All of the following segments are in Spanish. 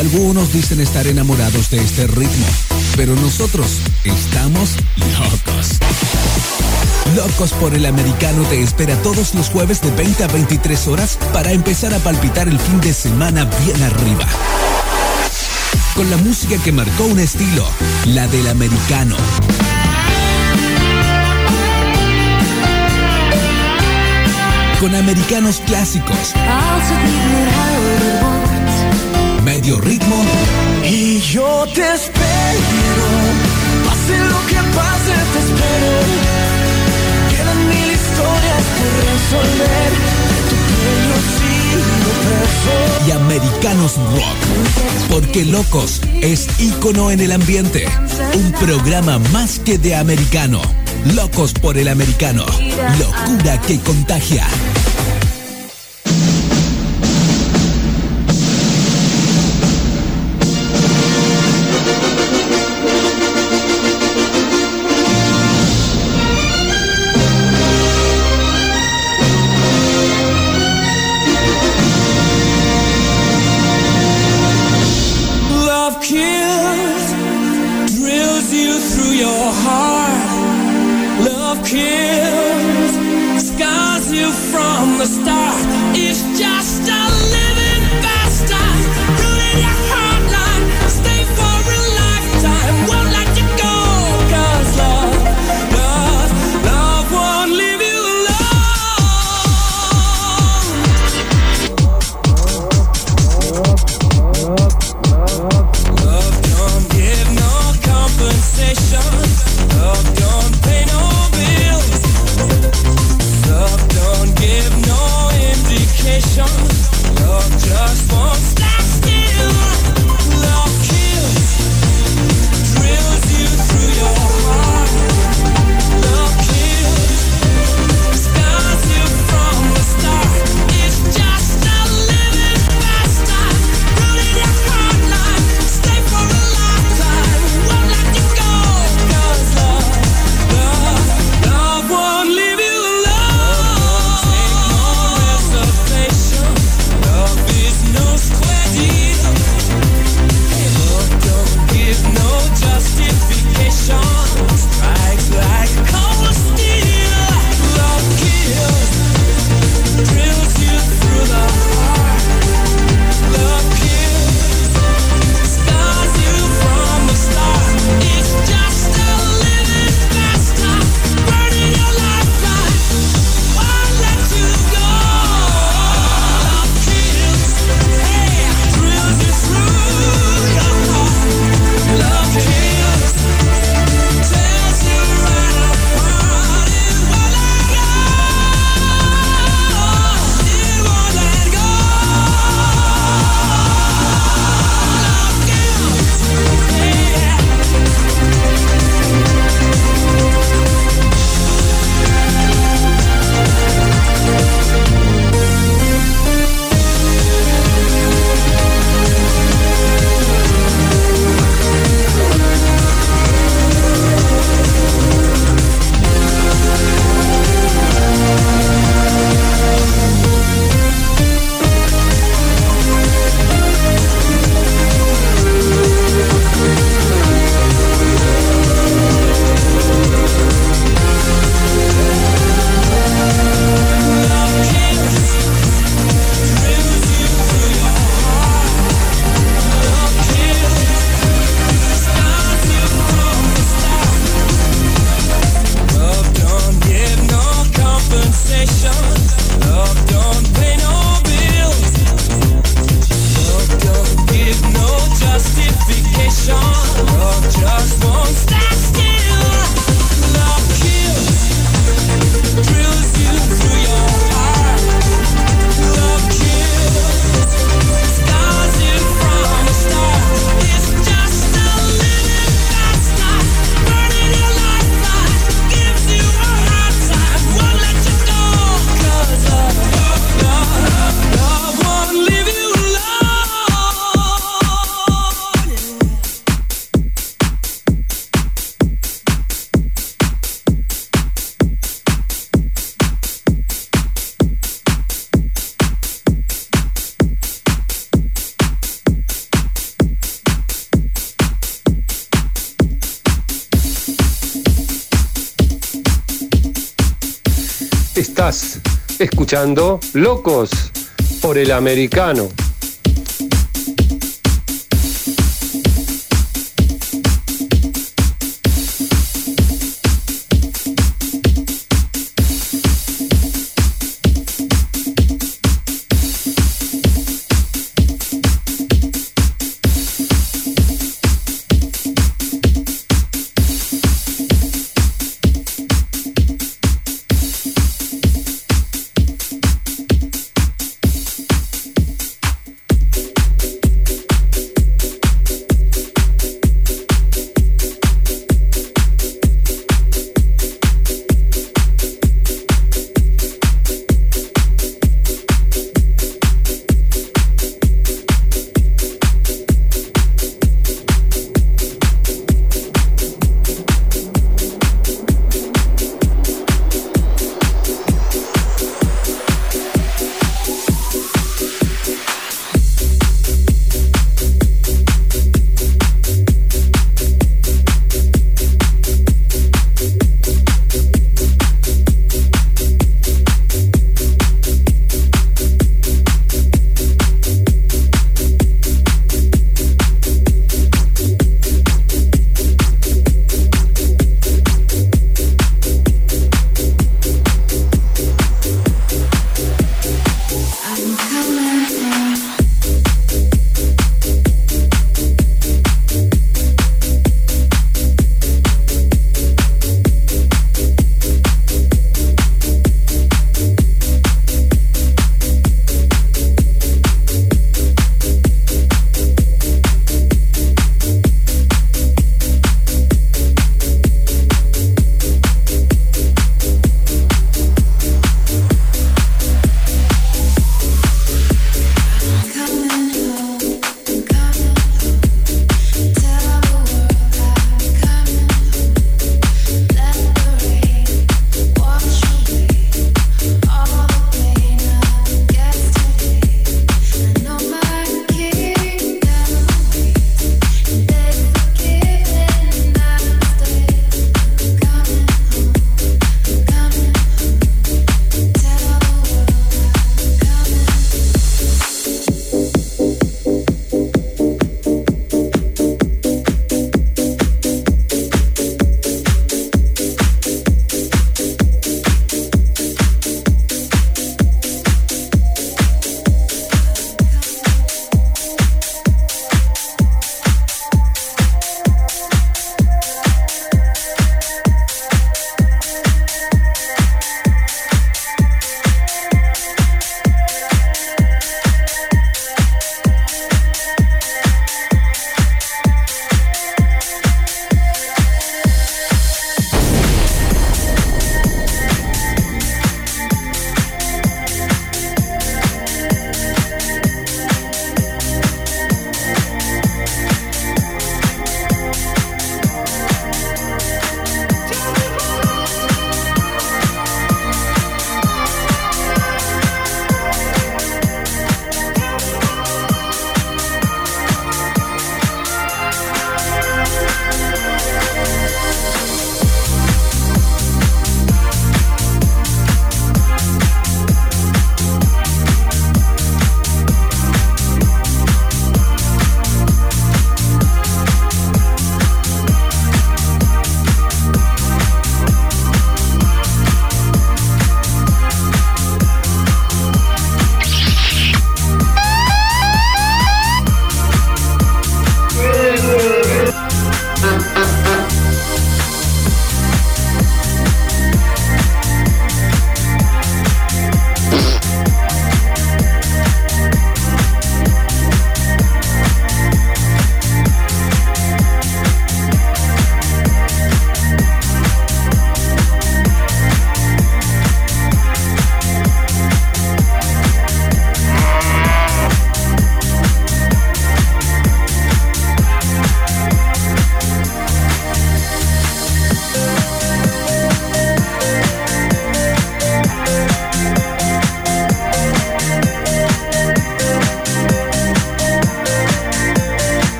Algunos dicen estar enamorados de este ritmo, pero nosotros estamos locos. Locos por el Americano te espera todos los jueves de 20 a 23 horas para empezar a palpitar el fin de semana bien arriba. Con la música que marcó un estilo, la del americano. Con americanos clásicos, medio ritmo, y yo te espero, pase lo que pase, te espero. Quedan mil historias por resolver, tu pelo sigo preso. Y americanos rock, porque Locos es ícono en el ambiente. Un programa más que de americano. Locos por el americano, locura que contagia. Love kills, drills you through your heart. Love kills, scars you from Estás escuchando Locos por el Americano.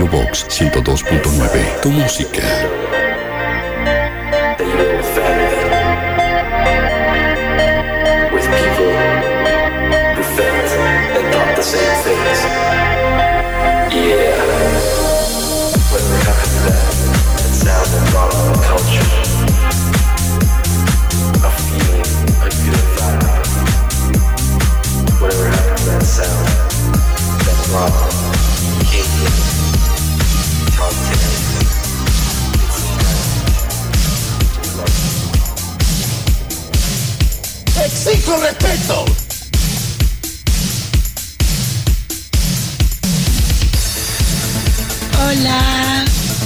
Radio Box 102.9. Tu música. ¡Exijo respeto! Hola.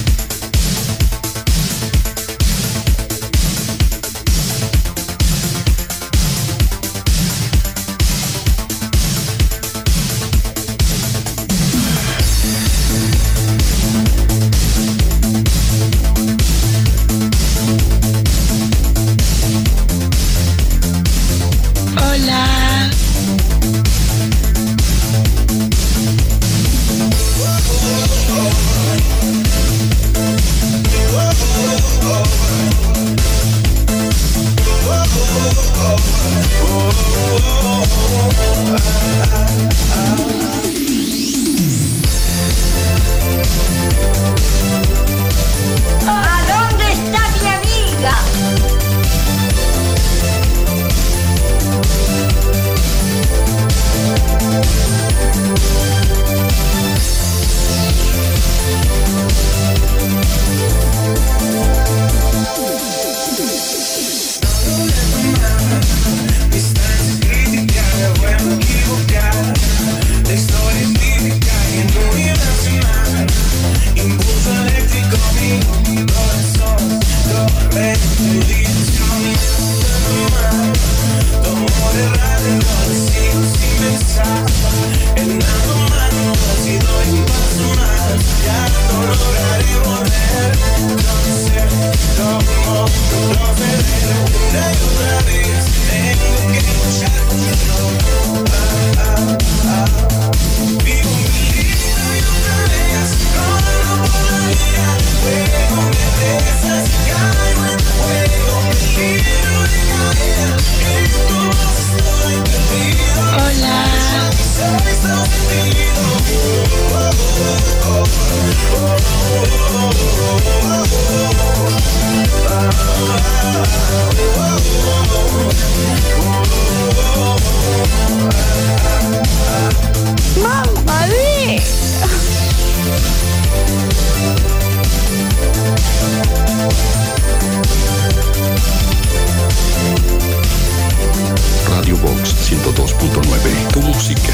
Radio Box 102.9. Tu música.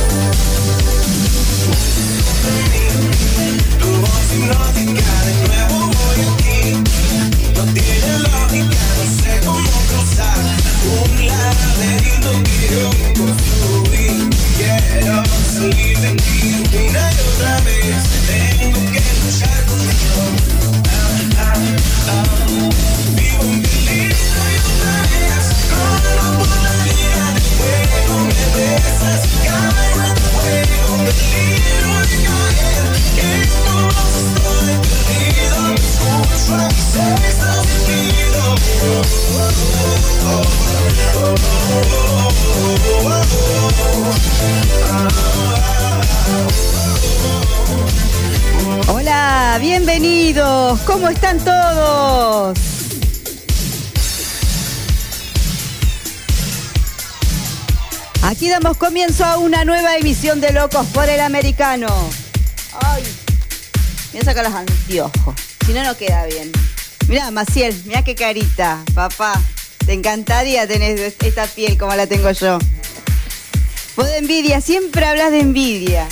Tu voz hipnótica, de nuevo voy aquí. No tiene lógica, no sé cómo cruzar un laberinto que yo construí. Quiero salir de aquí una y otra vez. Tengo que luchar contigo. Vivo un peligro y otra vez corro por la línea de fuego. Me besas y caigo en fuego. Peligro de caer, esto estoy perdido. Me escucho a mi sexto sentido. Hola, bienvenidos. ¿Cómo están todos? Aquí damos comienzo a una nueva emisión de Locos por el Americano. Ay, voy a sacar los anteojos, si no, no queda bien. Mirá, Maciel, mirá qué carita, papá. Te encantaría tener esta piel como la tengo yo. Vos de envidia, siempre hablas de envidia.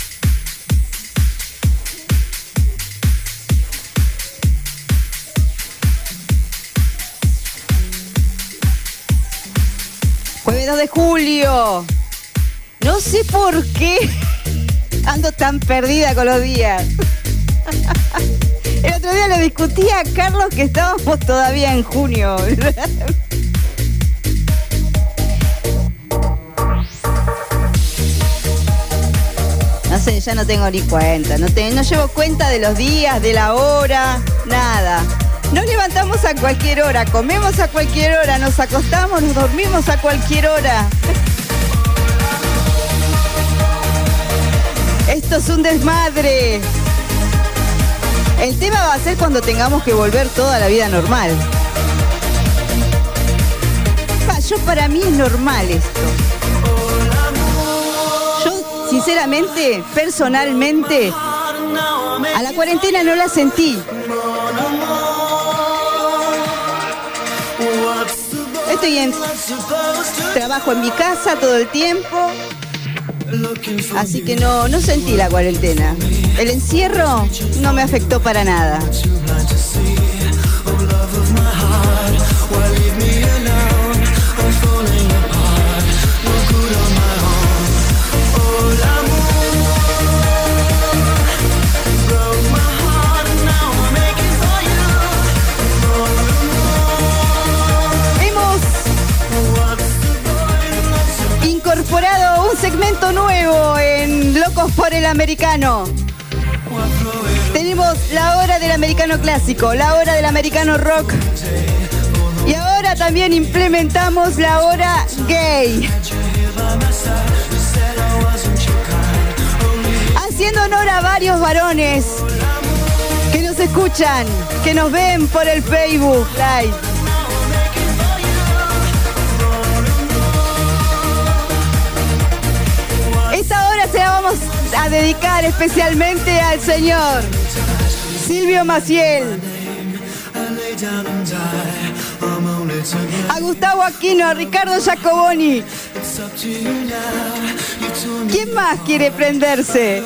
Jueves 2 de julio. No sé por qué ando tan perdida con los días. El otro día le discutí a Carlos que estábamos todavía en junio. No sé, ya no tengo ni cuenta. No llevo cuenta de los días, de la hora, nada. Nos levantamos a cualquier hora, comemos a cualquier hora, nos acostamos, nos dormimos a cualquier hora. Esto es un desmadre. El tema va a ser cuando tengamos que volver toda la vida normal. Para mí es normal esto. Yo, sinceramente, personalmente, a la cuarentena no la sentí. Trabajo en mi casa todo el tiempo, así que no sentí la cuarentena. El encierro no me afectó para nada. Incorporado un segmento nuevo en Locos por el Americano. Tenemos la hora del americano clásico, la hora del americano rock y ahora también implementamos la hora gay. Haciendo honor a varios varones que nos escuchan, que nos ven por el Facebook Live. Esta hora se la vamos a dedicar especialmente al señor Silvio Maciel, a Gustavo Aquino, a Ricardo Giacoboni. ¿Quién más quiere prenderse?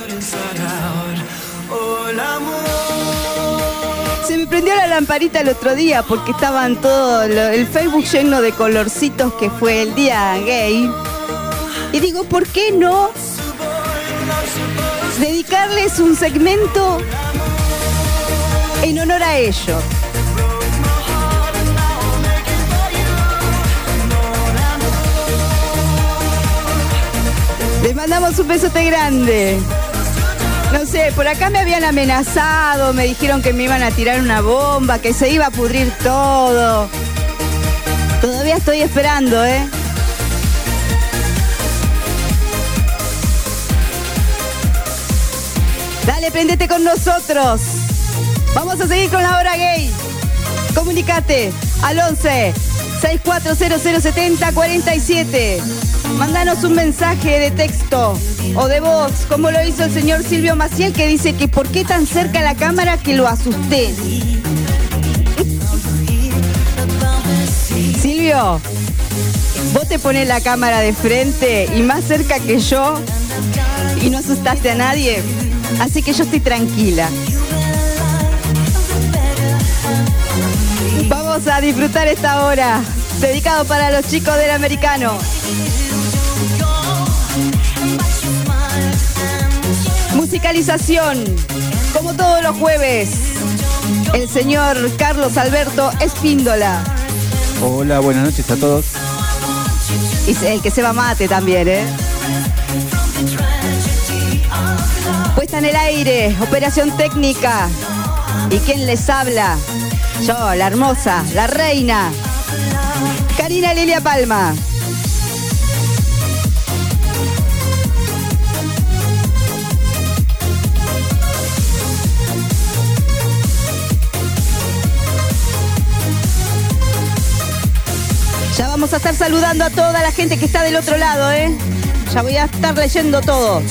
Se me prendió la lamparita el otro día porque estaban todo el Facebook lleno de colorcitos, que fue el día gay. Y digo, ¿por qué no dedicarles un segmento en honor a ello? Les mandamos un besote grande. No sé, por acá me habían amenazado, me dijeron que me iban a tirar una bomba, que se iba a pudrir todo. Todavía estoy esperando, ¿eh? Dale, prendete con nosotros. Vamos a seguir con la hora gay. Comunicate al 11 640070 47. Mándanos un mensaje de texto o de voz, como lo hizo el señor Silvio Maciel, que dice que por qué tan cerca a la cámara que lo asusté. Silvio, vos te pones la cámara de frente y más cerca que yo y no asustaste a nadie, así que yo estoy tranquila. Vamos a disfrutar esta hora, dedicado para los chicos del americano. Musicalización, como todos los jueves, el señor Carlos Alberto Espíndola. Hola, buenas noches a todos. Y el que se va mate también, ¿eh? Puesta en el aire, operación técnica. ¿Y quién les habla? Yo, la hermosa, la reina, Karina Lilia Palma. Ya vamos a estar saludando a toda la gente que está del otro lado, ¿eh? Ya voy a estar leyendo todo.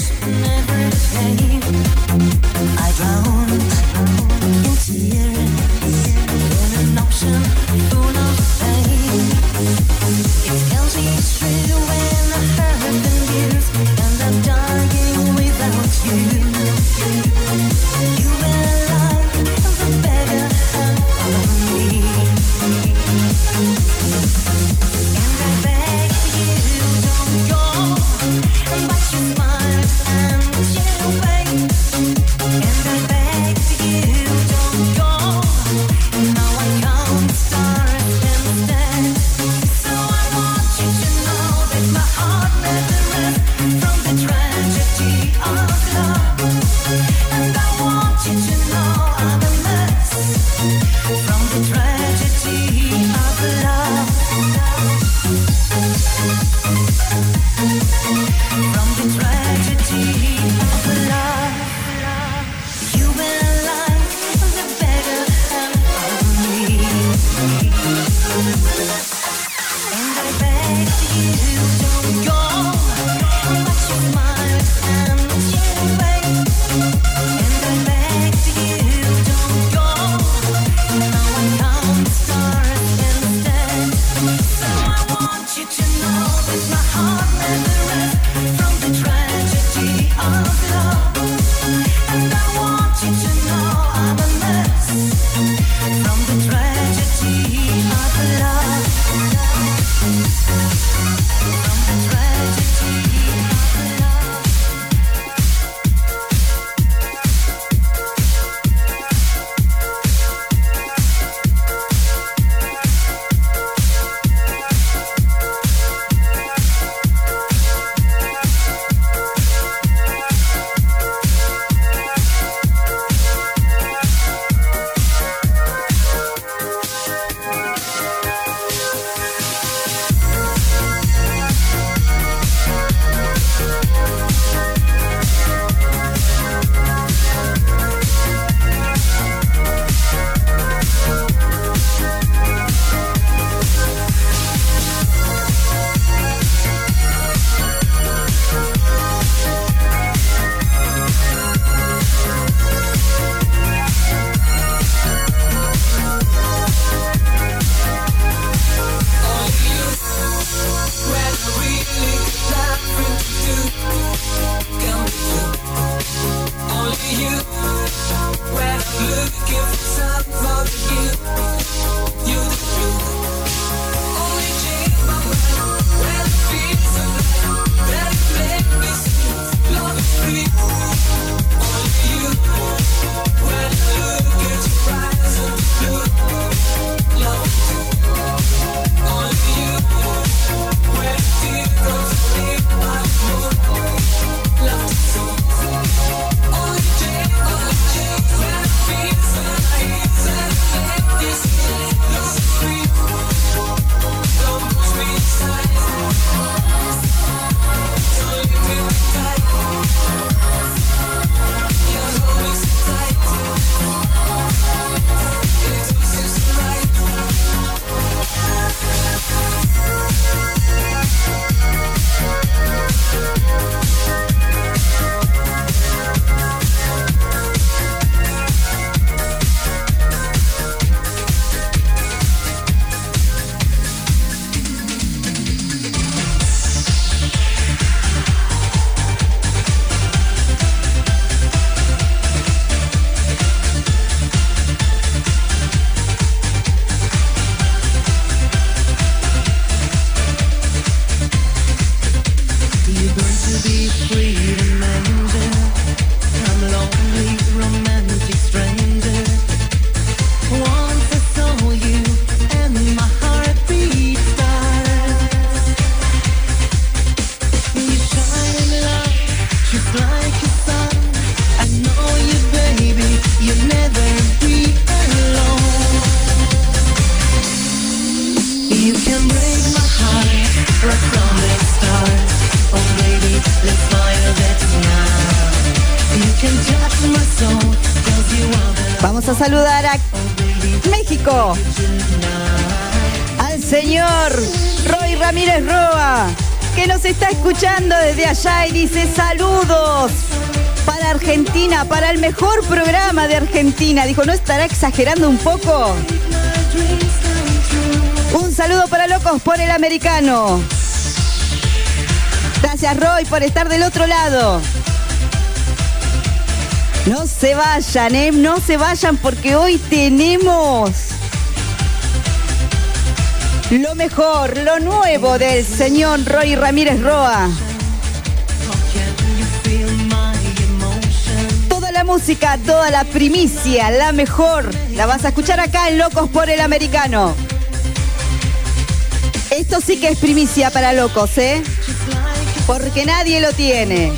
And I beg you, don't go. saludar a México, al señor Roy Ramírez Roa, que nos está escuchando desde allá y dice saludos para Argentina, para el mejor programa de Argentina. Dijo, ¿no estará exagerando un poco? Un saludo para Locos por el Americano. Gracias, Roy, por estar del otro lado. No se vayan, no se vayan, porque hoy tenemos lo mejor, lo nuevo del señor Roy Ramírez Roa. Toda la música, toda la primicia, la mejor, la vas a escuchar acá en Locos por el Americano. Esto sí que es primicia para locos, ¿eh? Porque nadie lo tiene.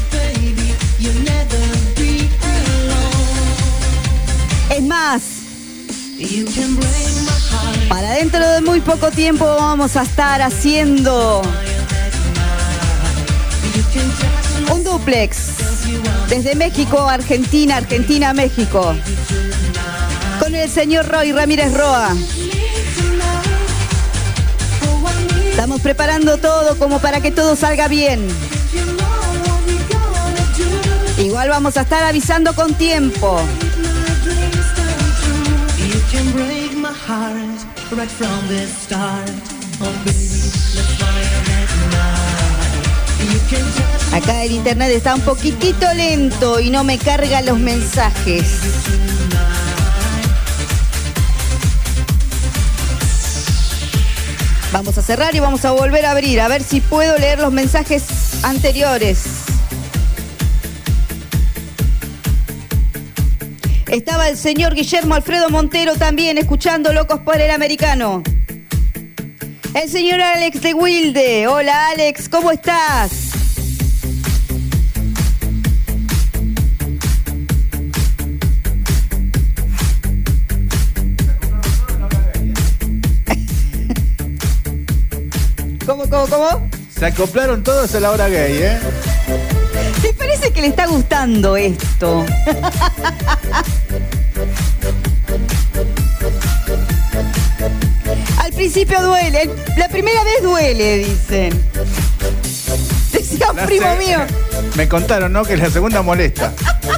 Es más, para dentro de muy poco tiempo vamos a estar haciendo un dúplex desde México, Argentina, Argentina, México, con el señor Roy Ramírez Roa. Estamos preparando todo como para que todo salga bien. Igual vamos a estar avisando con tiempo. Acá el internet está un poquitito lento y no me carga los mensajes. Vamos a cerrar y vamos a volver a abrir, a ver si puedo leer los mensajes anteriores. Estaba el señor Guillermo Alfredo Montero también escuchando Locos por el Americano. El señor Alex de Wilde. Hola Alex, ¿cómo estás? ¿Cómo? Se acoplaron todos a la hora gay, ¿eh? ¿Te parece que le está gustando esto? Al principio duele, la primera vez duele, dicen. Decía un primo mío. Me contaron, ¿no? Que la segunda molesta.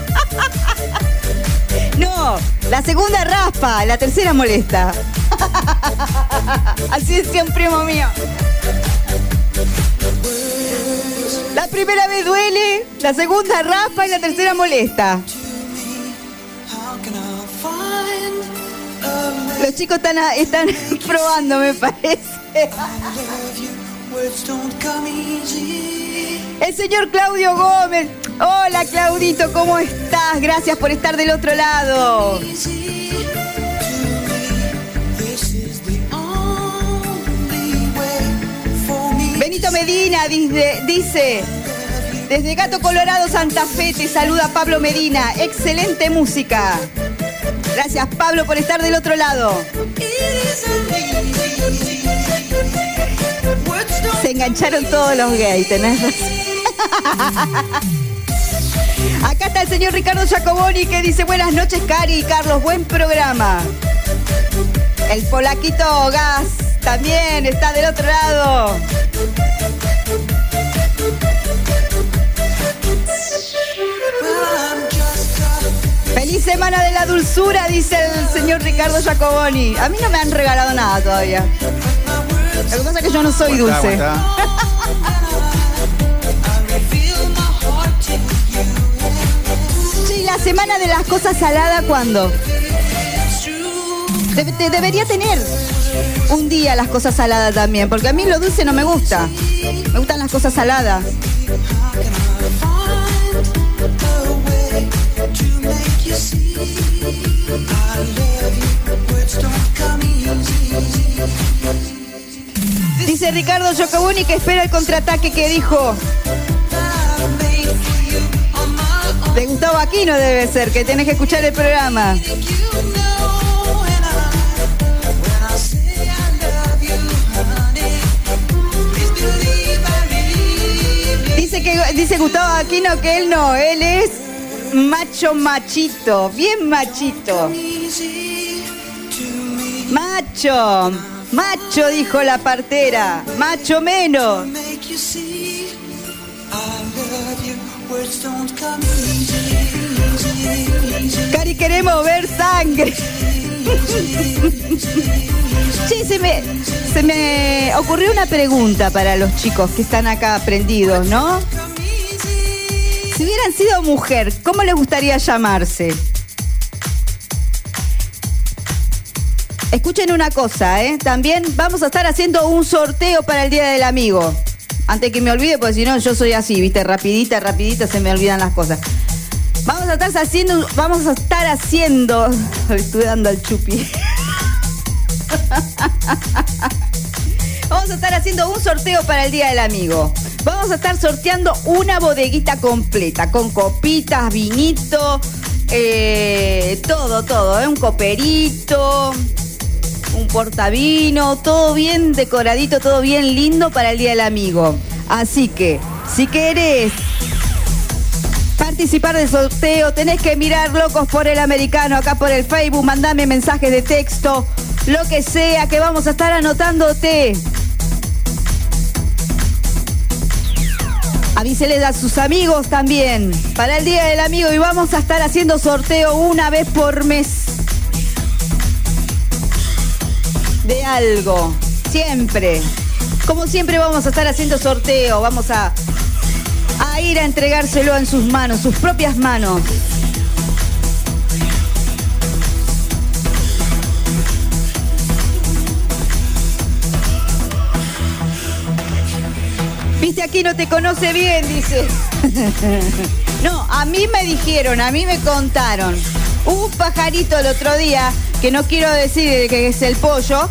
No, la segunda raspa, la tercera molesta. Así decía un primo mío. La primera vez duele, la segunda raspa y la tercera molesta. Los chicos están probando, me parece. El señor Claudio Gómez. Hola Claudito, ¿cómo estás? Gracias por estar del otro lado. Benito Medina dice, desde Gato Colorado, Santa Fe, te saluda Pablo Medina. Excelente música. Gracias Pablo por estar del otro lado. Se engancharon todos los gays, tenés razón. Acá está el señor Ricardo Giacoboni que dice, buenas noches Cari y Carlos, buen programa. El polaquito Gas también está del otro lado. Feliz semana de la dulzura, dice el señor Ricardo Giacoboni. A mí no me han regalado nada todavía. Lo que pasa es que yo no soy dulce. Sí, la semana de las cosas saladas, ¿cuándo? Debería tener un día las cosas saladas también, porque a mí lo dulce no me gusta. Me gustan las cosas saladas. Dice Ricardo Giacoboni que espera el contraataque que dijo de Gustavo Aquino, debe ser, que tenés que escuchar el programa. Dice Gustavo Aquino que él es macho machito, bien machito. Macho, macho, dijo la partera, macho menos. Cari, queremos ver sangre. Sí, se me ocurrió una pregunta para los chicos que están acá prendidos, ¿no? Si hubieran sido mujer, ¿cómo les gustaría llamarse? Escuchen una cosa, ¿eh? También vamos a estar haciendo un sorteo para el Día del Amigo. Antes que me olvide, porque si no, yo soy así, ¿viste? Rapidita se me olvidan las cosas. Vamos a estar haciendo... Estoy dando al chupi. Vamos a estar haciendo un sorteo para el Día del Amigo. Vamos a estar sorteando una bodeguita completa, con copitas, vinito, todo, un coperito, un portavino, todo bien decoradito, todo bien lindo para el Día del Amigo. Así que, si querés participar del sorteo, tenés que mirar Locos por el Americano acá por el Facebook, mandame mensajes de texto, lo que sea, que vamos a estar anotándote. Avíseles a sus amigos también para el Día del Amigo y vamos a estar haciendo sorteo una vez por mes de algo, siempre. Como siempre vamos a estar haciendo sorteo, vamos a ir a entregárselo en sus manos, sus propias manos. Viste, aquí no te conoce bien, dice. No, a mí me dijeron, a mí me contaron. Hubo un pajarito el otro día, que no quiero decir que es el pollo,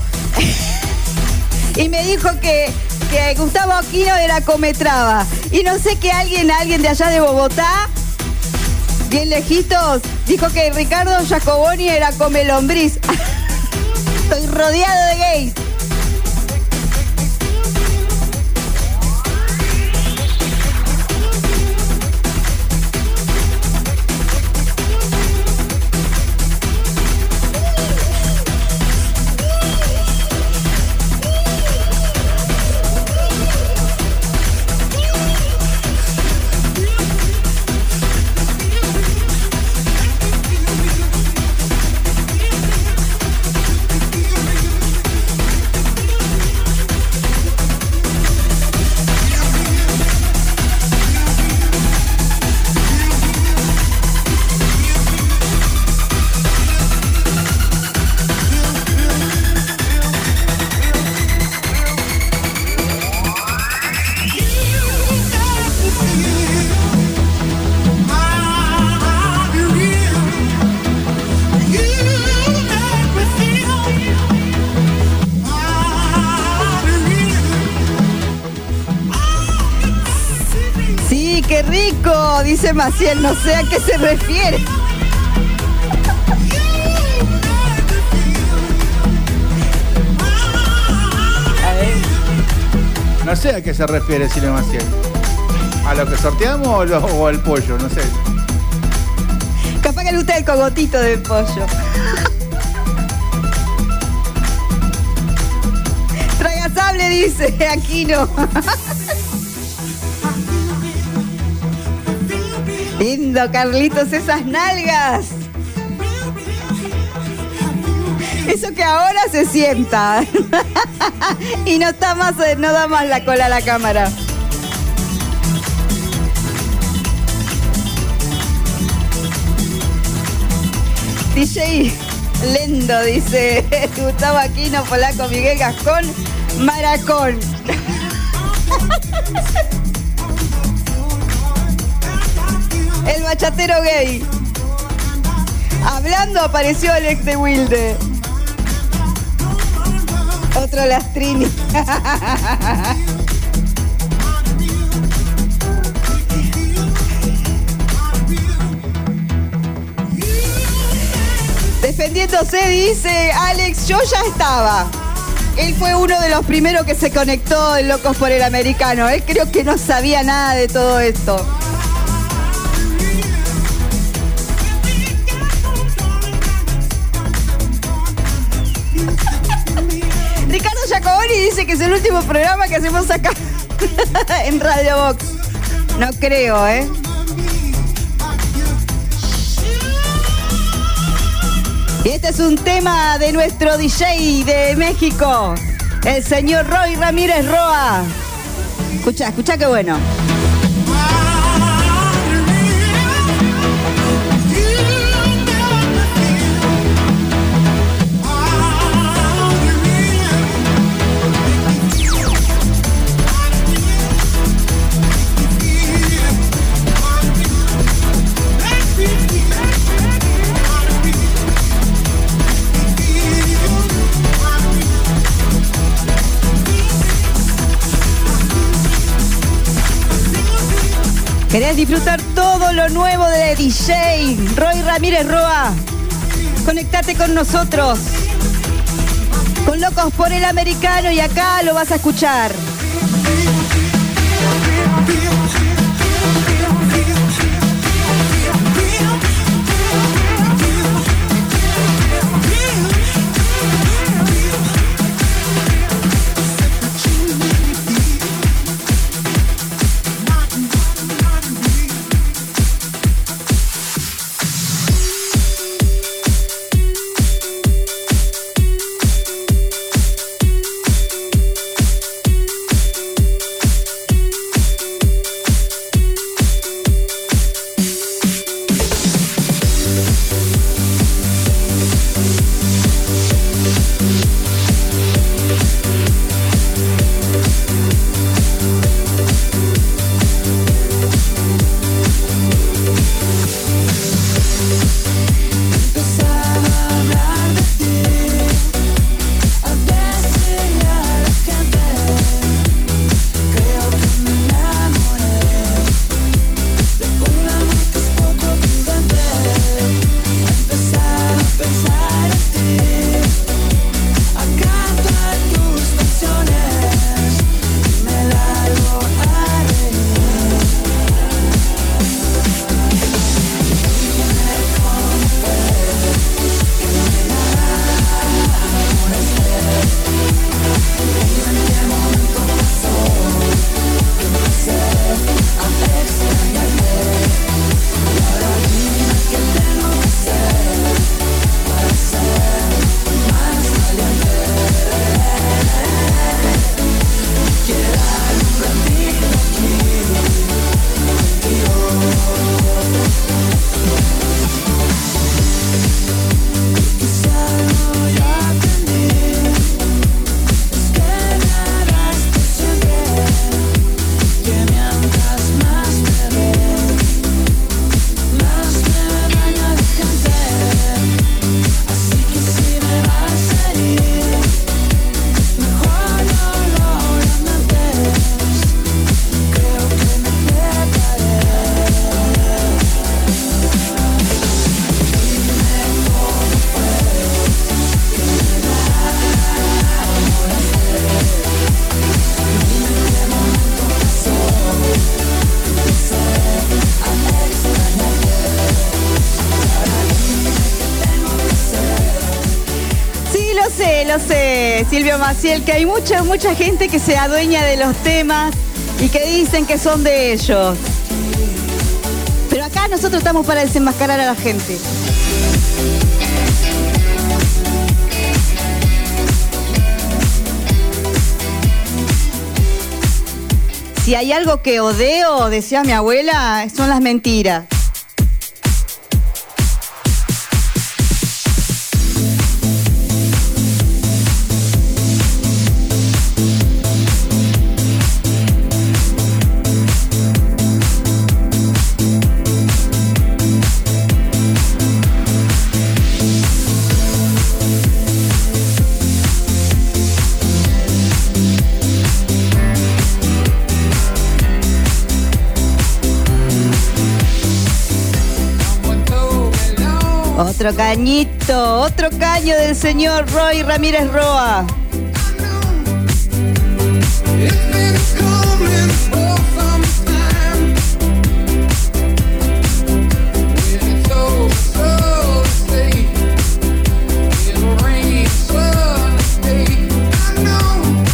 y me dijo que Gustavo Aquino era Cometraba. Y no sé que alguien de allá de Bogotá, bien lejitos, dijo que Ricardo Giacoboni era Come Lombriz. Estoy rodeado de gays. ¡Qué rico! Dice Maciel, no sé a qué se refiere. A ver. No sé a qué se refiere, Silvia Maciel. ¿A lo que sorteamos o al pollo? No sé. Capaz que le gusta el cogotito del pollo. Traiga sable, dice Aquino. Lindo, Carlitos, esas nalgas. Eso que ahora se sienta. Y no da más la cola a la cámara. DJ Lendo, dice Gustavo Aquino, Polaco, Miguel Gascón, Maracón. El bachatero gay. Hablando apareció Alex de Wilde. Otro Lastrini. Defendiéndose, dice Alex, yo ya estaba. Él fue uno de los primeros que se conectó en Locos por el Americano. Él creo que no sabía nada de todo esto. Jacoboni dice que es el último programa que hacemos acá en Radio Box. No creo, ¿eh? Y este es un tema de nuestro DJ de México, el señor Roy Ramírez Roa. Escucha qué bueno. ¿Querés disfrutar todo lo nuevo de DJ Roy Ramírez Roa? Conectate con nosotros, con Locos por el Americano, y acá lo vas a escuchar. Lo sé, Silvio Maciel, que hay mucha gente que se adueña de los temas y que dicen que son de ellos. Pero acá nosotros estamos para desenmascarar a la gente. Si hay algo que odio, decía mi abuela, son las mentiras. Otro caño del señor Roy Ramírez Roa. I know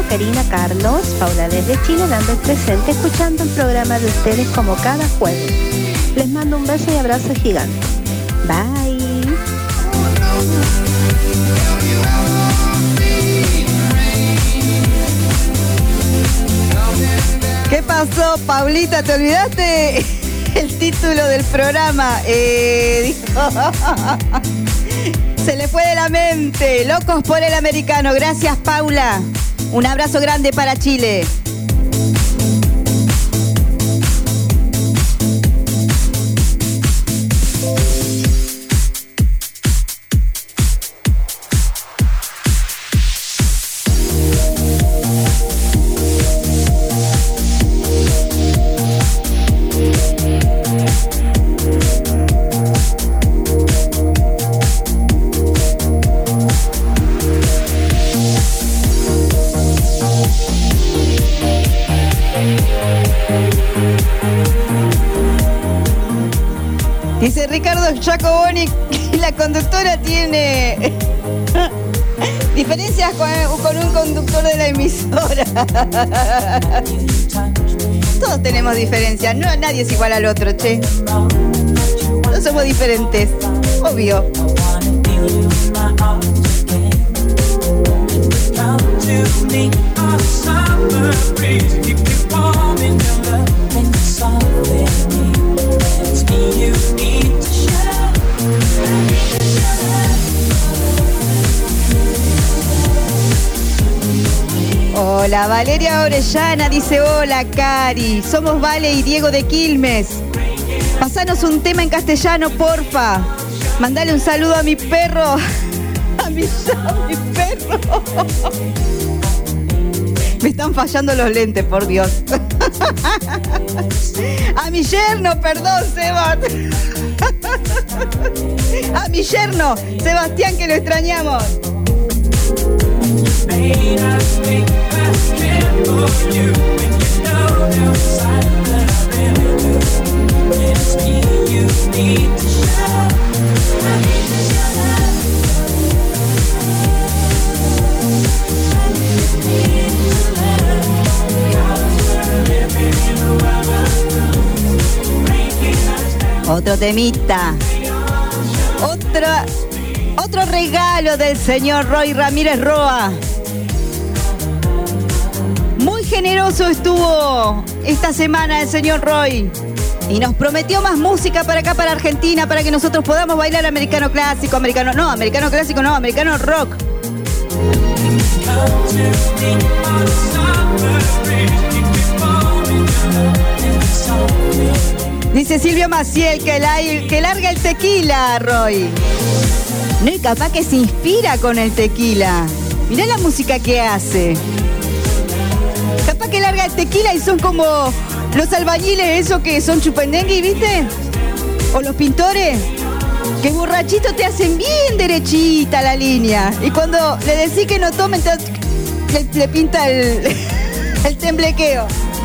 Karina, Carlos, Paula desde Chile, dando el presente, escuchando el programa de ustedes como cada jueves. Les mando un beso y abrazo gigante. Bye. ¿Qué pasó, Paulita? ¿Te olvidaste el título del programa? Dijo... Se le fue de la mente. Locos por el americano. Gracias, Paula. Un abrazo grande para Chile. Dice Ricardo Giacoboni que la conductora tiene diferencias con un conductor de la emisora. Todos tenemos diferencias, no, nadie es igual al otro, che. Todos somos diferentes, obvio. Hola, Valeria Orellana dice: hola, Cari, somos Vale y Diego de Quilmes. Pasanos un tema en castellano, porfa. Mandale un saludo a mi perro. A mi perro. Me están fallando los lentes, por Dios. A mi yerno, perdón, Seba. A mi yerno, Sebastián, que lo extrañamos. Otro temita. Otro regalo del señor Roy Ramírez Roa. Muy generoso estuvo esta semana el señor Roy. Y nos prometió más música para acá, para Argentina, para que nosotros podamos bailar americano clásico, americano rock. Dice Silvio Maciel que larga el tequila, Roy. No, y capaz que se inspira con el tequila. Mirá la música que hace. Capaz que larga el tequila y son como los albañiles, esos que son chupendengue, ¿viste? O los pintores, que borrachitos te hacen bien derechita la línea. Y cuando le decís que no tomen, le pinta el temblequeo.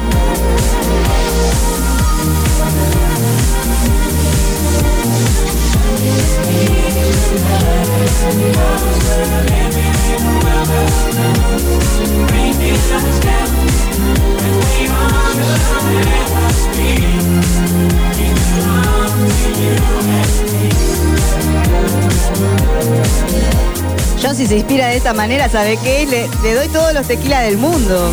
Yo, si se inspira de esta manera, ¿sabe qué? Le doy todos los tequilas del mundo.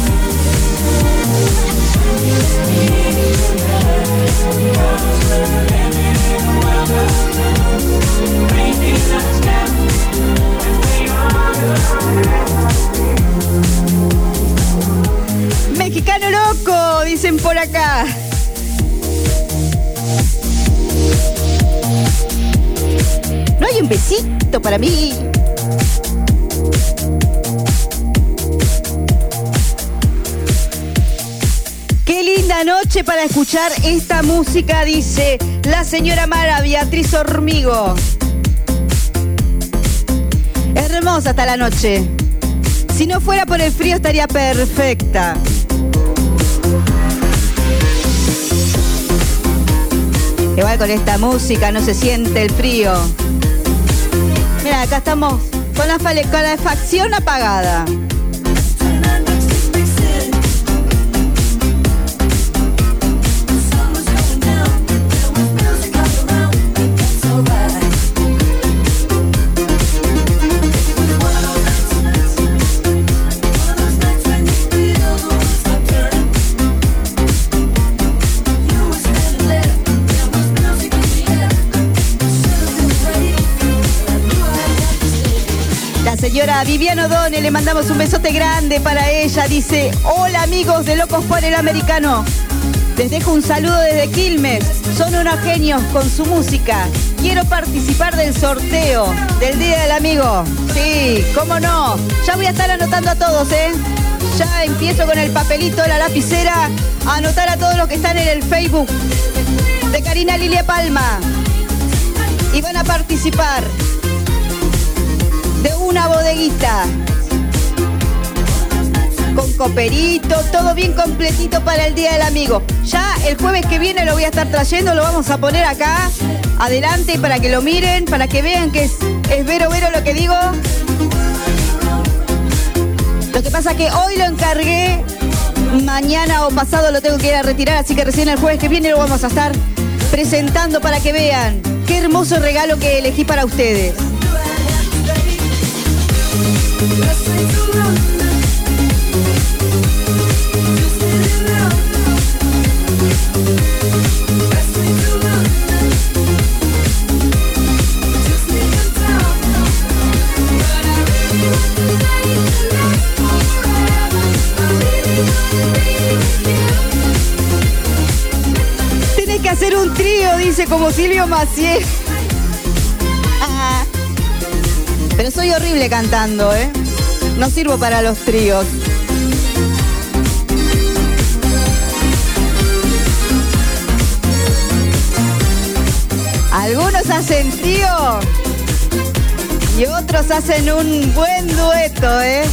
Mexicano loco, dicen por acá. ¿No hay un besito para mí? Qué linda noche para escuchar esta música, dice la señora Mara Beatriz Hormigo. Hermosa está la noche. Si no fuera por el frío estaría perfecta. Igual con esta música no se siente el frío. Mira, acá estamos con la calefacción apagada. A Viviana O'Donnell le mandamos un besote grande para ella. Dice, hola amigos de Locos por el Americano. Les dejo un saludo desde Quilmes. Son unos genios con su música. Quiero participar del sorteo del Día del Amigo. Sí, cómo no. Ya voy a estar anotando a todos, ¿eh? Ya empiezo con el papelito, la lapicera, a anotar a todos los que están en el Facebook de Karina Lilia Palma. Y van a participar de una bodeguita con coperito, todo bien completito para el Día del Amigo. Ya el jueves que viene lo voy a estar trayendo, lo vamos a poner acá adelante para que lo miren, para que vean que es vero lo que digo. Lo que pasa es que hoy lo encargué, mañana o pasado lo tengo que ir a retirar, así que recién el jueves que viene lo vamos a estar presentando para que vean qué hermoso regalo que elegí para ustedes. Tenés que hacer un trío, dice, como Silvio Maciel. Pero soy horrible cantando, ¿eh? No sirvo para los tríos. Algunos hacen trío y otros hacen un buen dueto, ¿eh?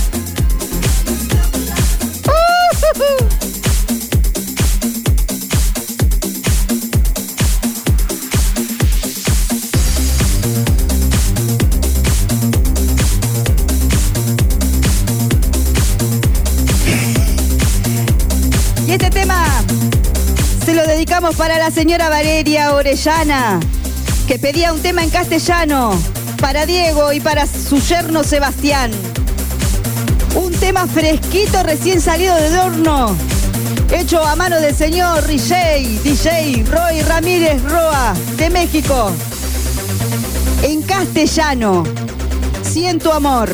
Y este tema se lo dedicamos para la señora Valeria Orellana, que pedía un tema en castellano para Diego y para su yerno Sebastián. Un tema fresquito, recién salido del horno, hecho a mano del señor DJ Roy Ramírez Roa, de México. En castellano, Siento Amor.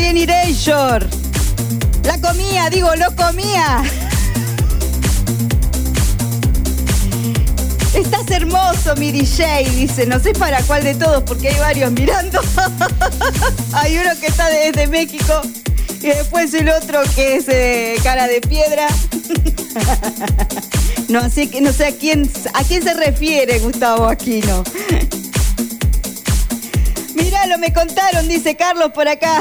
bien, Erasure. La comía, digo, lo comía. Estás hermoso, mi DJ, dice. No sé para cuál de todos, porque hay varios mirando. Hay uno que está desde México y después el otro que es cara de piedra. No sé a quién se refiere Gustavo Aquino. Míralo, me contaron, dice Carlos por acá.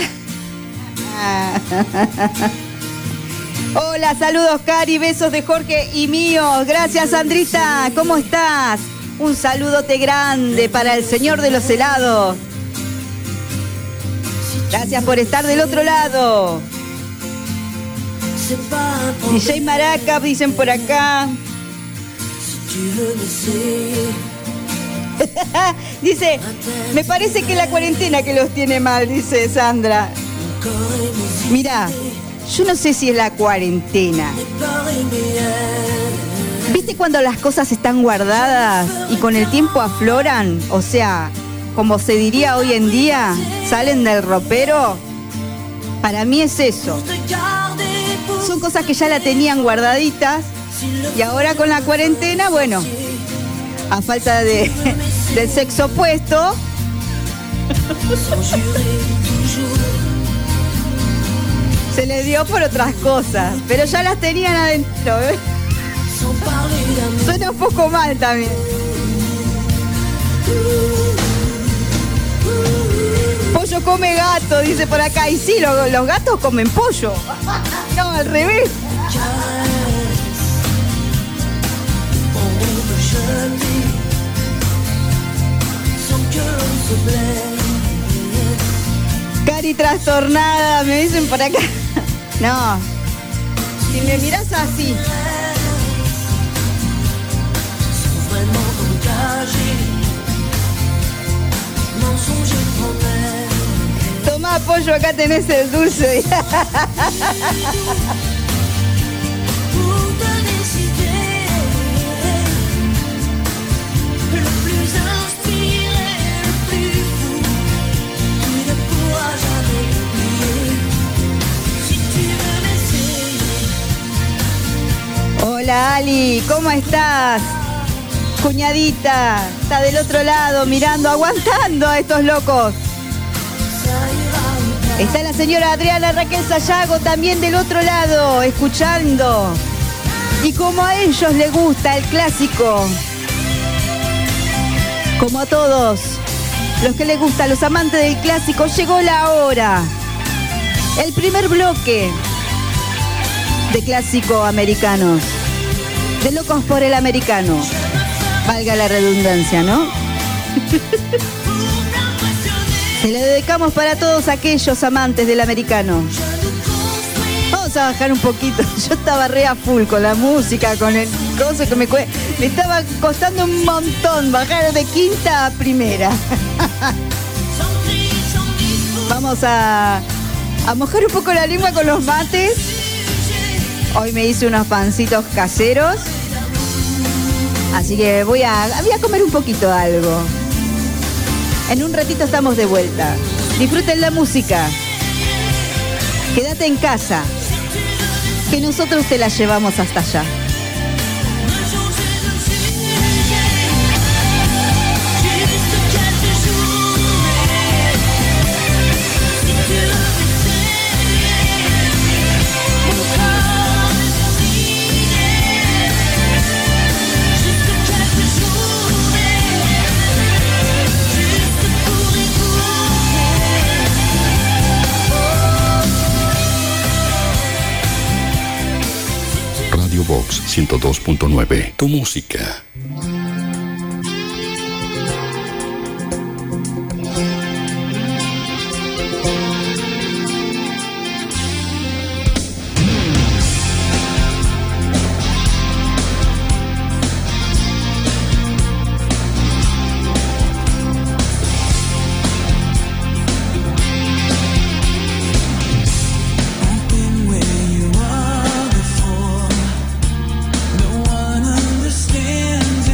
Hola, saludos Cari, besos de Jorge y míos. Gracias, Sandrita, ¿cómo estás? Un saludote grande para el señor de los helados. Gracias por estar del otro lado. DJ Maraca, dicen por acá. Dice, me parece que la cuarentena que los tiene mal, dice Sandra. Mirá, yo no sé si es la cuarentena. ¿Viste cuando las cosas están guardadas y con el tiempo afloran? O sea, como se diría hoy en día, salen del ropero. Para mí es eso. Son cosas que ya la tenían guardaditas y ahora con la cuarentena, bueno, a falta del sexo opuesto, se les dio por otras cosas, pero ya las tenían adentro, ¿eh? Suena un poco mal también. Pollo come gato, dice por acá. Y sí, los gatos comen pollo. No, al revés. Cari trastornada, me dicen por acá. No, si me mirás así. Toma pollo, acá tenés el dulce. Hola Ali, ¿cómo estás? Cuñadita, está del otro lado mirando, aguantando a estos locos. Está la señora Adriana Raquel Sayago también del otro lado, escuchando. Y como a ellos les gusta el clásico, como a todos los que les gusta, los amantes del clásico, llegó la hora. El primer bloque de clásico americanos, de Locos por el Americano. Valga la redundancia, ¿no? Se le dedicamos para todos aquellos amantes del americano. Vamos a bajar un poquito. Yo estaba re a full con la música, con el coso que me estaba costando un montón bajar de quinta a primera. Vamos a mojar un poco la lengua con los mates. Hoy me hice unos pancitos caseros. Así que voy a comer un poquito algo. En un ratito estamos de vuelta. Disfruten la música. Quédate en casa, que nosotros te la llevamos hasta allá. Box 102.9, tu música. Understands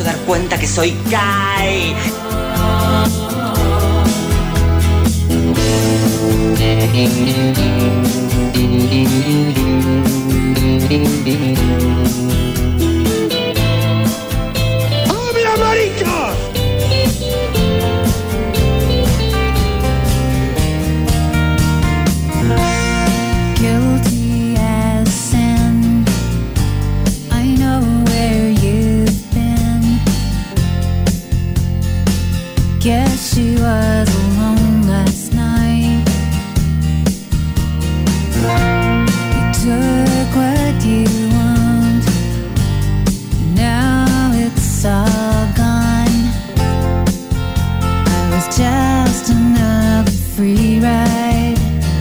dar cuenta que soy Kai. ¡Obvio, marica! Guilty as sin. I know where you've been. Guess she was alone last night. You took what you want. Now it's all gone. I was just another free ride.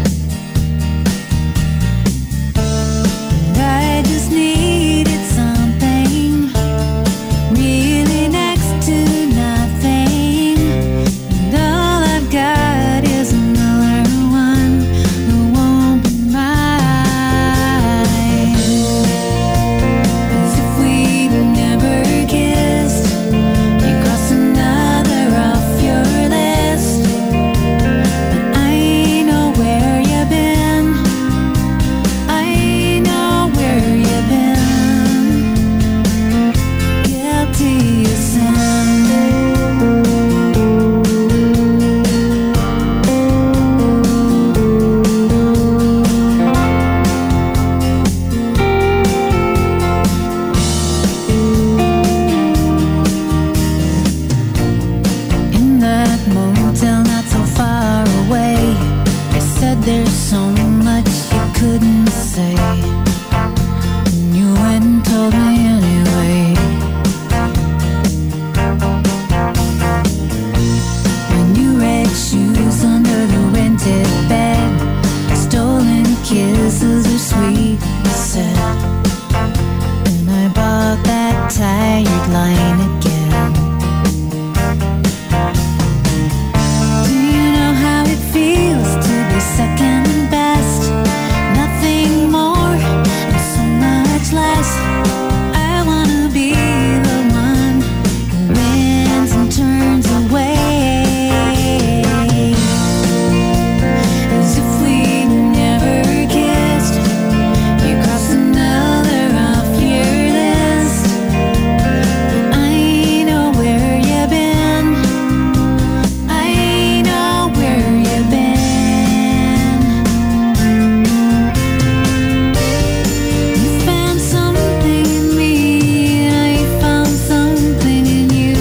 I just needed something really next to nothing, and all I've got is another one that won't be mine. As if we never kissed, you crossed another off your list, but I know where you've been. I know where you've been. Guilty as sin. In that motel not so far away, I said there's so much you couldn't say, and you went and told me anyway. When you red shoes under the rented bed, stolen kisses are sweet, you said, and I bought that tired line again. Do you know how it feels to be second best? Nothing more and so much less. I wanna be the one who wins and turns away. As if we never kissed, you crossed another off your list, but I know where you've been. I know where you've been. You found something in me, and I found something in you.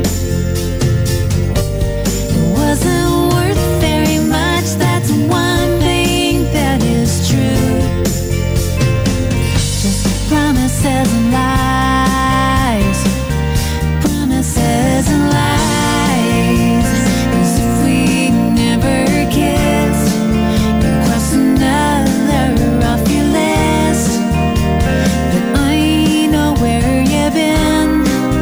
It wasn't worth very much, that's one thing that is true. Just promises and lies, promises and lies. As if we never kissed, you crossed another off your list, but I know where you've been.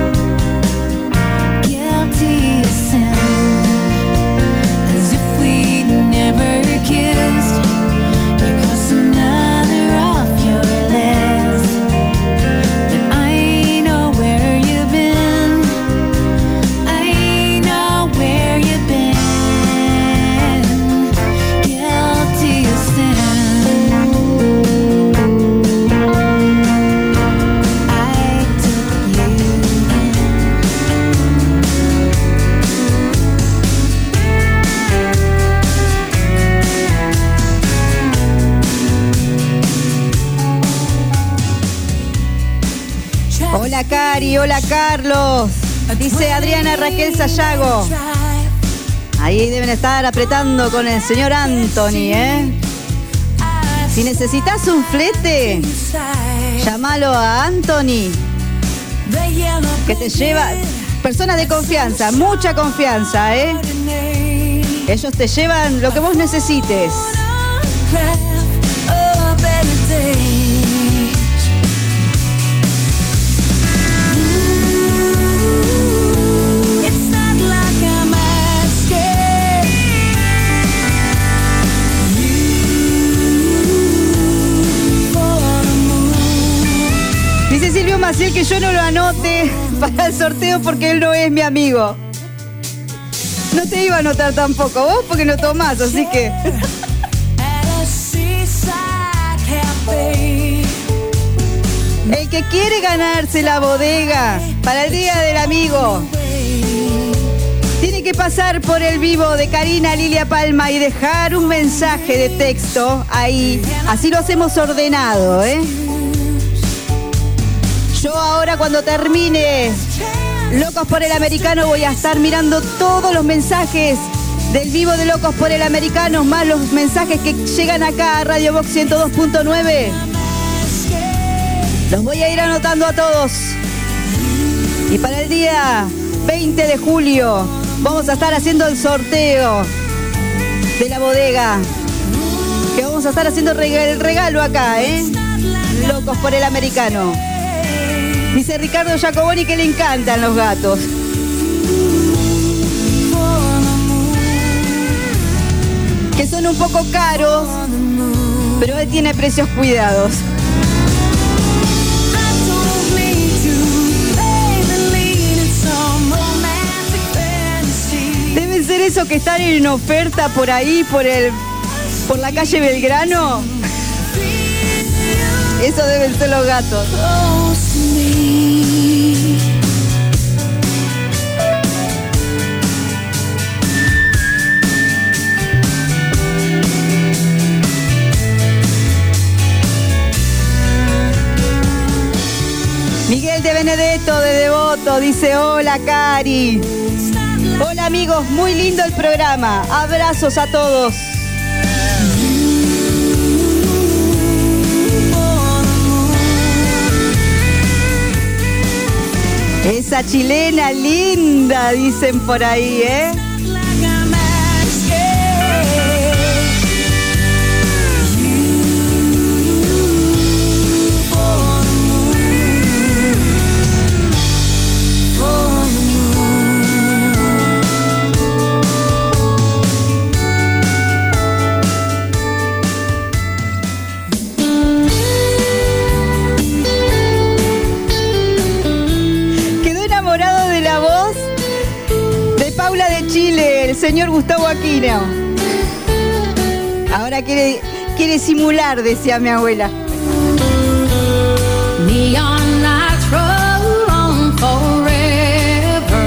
Guilty as sin. As if we never kissed, you crossed another off your list, but I know where you've been. I know where you've been. Guilty as sin. I took you in. Hola Cari, hola Carlos. Dice Adriana Raquel Sayago. Ahí deben estar apretando con el señor Anthony, ¿eh? Si necesitas un flete, llámalo a Anthony, que te lleva. Personas de confianza, mucha confianza, ¿eh? Ellos te llevan lo que vos necesites. Dice Silvio Maciel que yo no lo anote para el sorteo porque él no es mi amigo. No te iba a anotar tampoco, vos porque no tomás, así que... El que quiere ganarse la bodega para el Día del Amigo tiene que pasar por el vivo de Karina Lilia Palma y dejar un mensaje de texto ahí. Así lo hacemos ordenado, ¿eh? Yo ahora cuando termine Locos por el Americano voy a estar mirando todos los mensajes del vivo de Locos por el Americano, más los mensajes que llegan acá a Radio Box 102.9. Los voy a ir anotando a todos. Y para el día 20 de julio vamos a estar haciendo el sorteo de la bodega. Que vamos a estar haciendo el regalo acá, ¿eh? Locos por el Americano. Dice Ricardo Giacoboni que le encantan los gatos. Que son un poco caros, pero él tiene precios cuidados. Deben ser esos que están en oferta por ahí, por la calle Belgrano. Eso deben ser los gatos. Miguel de Benedetto de Devoto dice: hola Cari. Hola amigos, muy lindo el programa. Abrazos a todos. Esa chilena linda, dicen por ahí, ¿eh? El señor Gustavo Aquino. Ahora quiere simular, decía mi abuela. Neon lights roll on forever.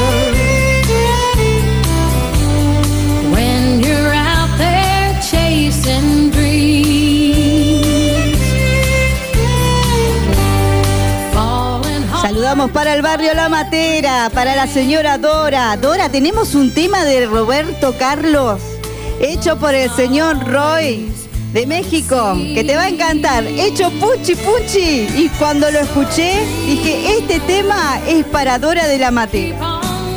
When you're out there chasing dreams. Saludamos para el barrio La Matera, para la señora Dora. Dora, tenemos un tema de Roberto Carlos, hecho por el señor Roy de México, que te va a encantar. Hecho Puchi Puchi. Y cuando lo escuché, dije, este tema es para Dora de La Matera.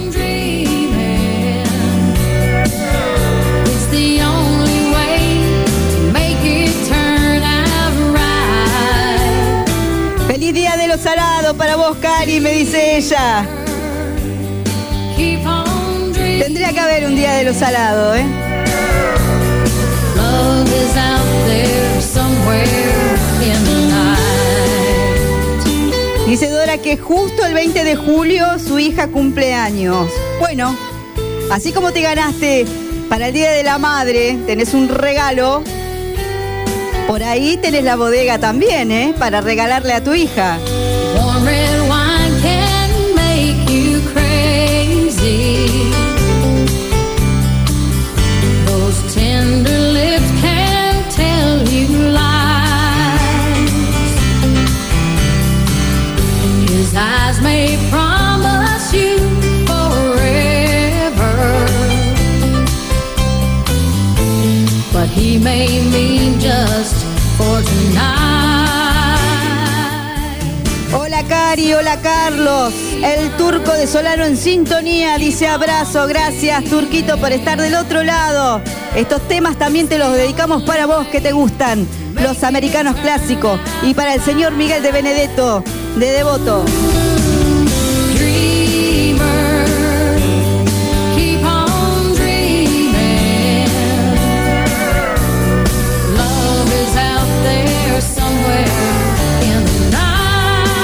Feliz Día de los Salados para vos, Cari, me dice ella. Tendría que haber un Día de los Salados, ¿eh? Dice Dora que justo el 20 de julio su hija cumple años. Bueno, así como te ganaste para el Día de la Madre, tenés un regalo. Por ahí tenés la bodega también, ¿eh? Para regalarle a tu hija. Warm red wine can make you crazy. Those tender lips can tell you lies. His eyes may promise you forever, but he may mean just for tonight. Hola Cari, hola Carlos. El Turco de Solano en sintonía dice: abrazo, gracias Turquito por estar del otro lado. Estos temas también te los dedicamos para vos que te gustan, los americanos clásicos, y para el señor Miguel de Benedetto de Devoto. Somewhere in the night.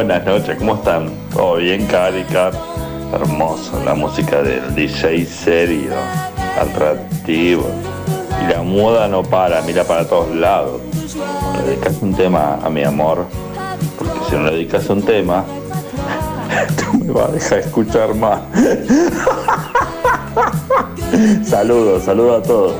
Buenas noches, ¿cómo están? ¿Todo bien, Carica? Hermoso, la música del DJ serio, atractivo. Y la moda no para, mira para todos lados. Le dedicas un tema a mi amor, porque si no le dedicas un tema, tú me vas a dejar escuchar más. Saludos a todos.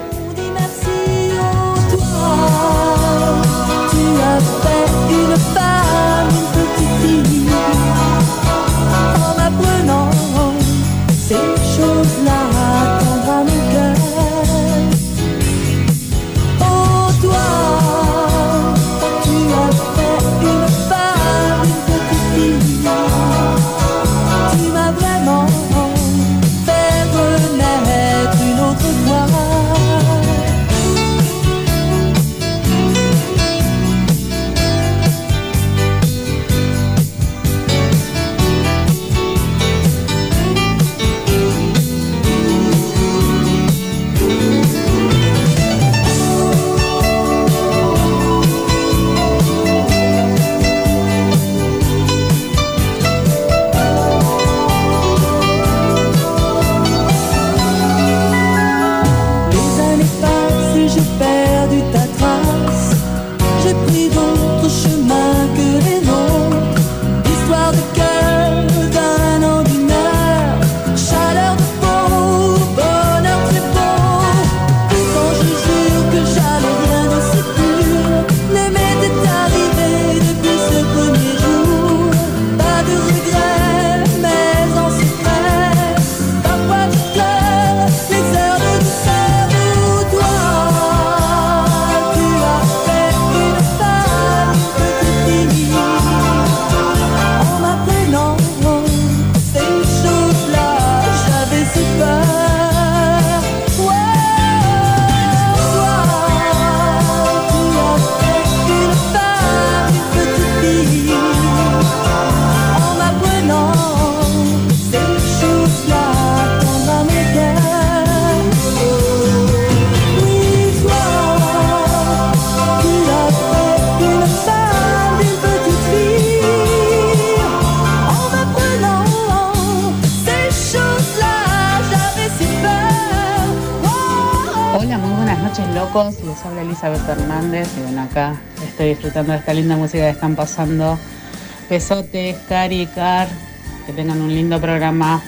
Les habla Elizabeth Hernández y bueno, acá estoy disfrutando de esta linda música que están pasando. Besotes, Cari y Car, que tengan un lindo programa.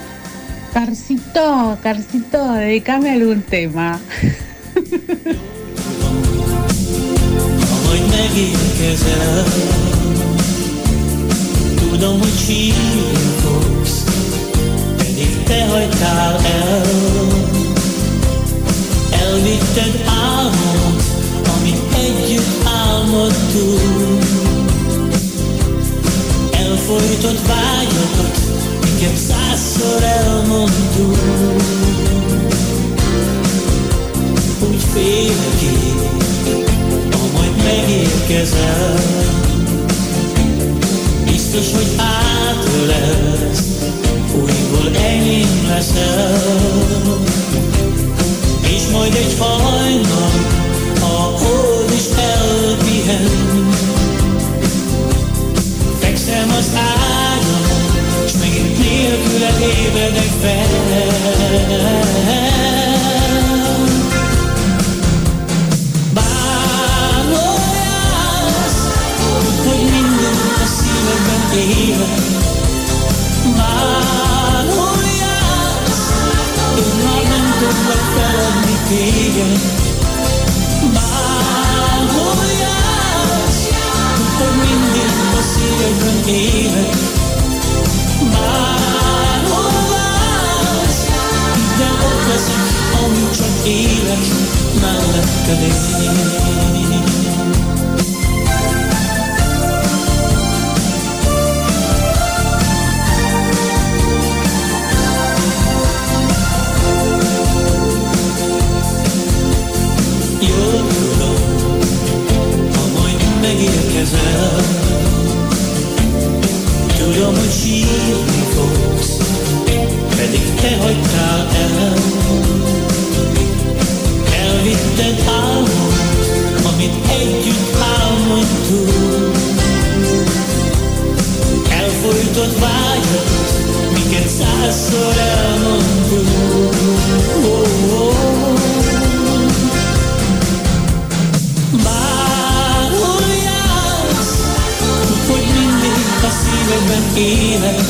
Carcito, dedícame algún tema. Hogy megérkezel, tudom, hogy sírni fogsz, pedig te hagytál el. Elvitted álmot, amit együtt álmodtunk. Elfojtott vágyakat, miket 100-szor elmondtunk. Úgy félek én, ha majd megérkezel, biztos, hogy átölelsz, újból enyém leszel. És majd egy hajnal, a hold is elpihen. Fekszem az ágyon, s megint nélküled ébredek fel. Bárhol jársz, hogy minden a szívedben él. Bárhol jársz, én már nem tudlak feladni téged. Bárhol jársz, hogy mindig a szívedben élek. Bárhol vársz, de ott leszek, amíg csak élek, melletted én. Jól tudom, ha majd megérkezel, tudom, hogy sírni fogsz, pedig te hagytál el. Elvitted álmot, Bároljas, hogy mindig a szívedben élek.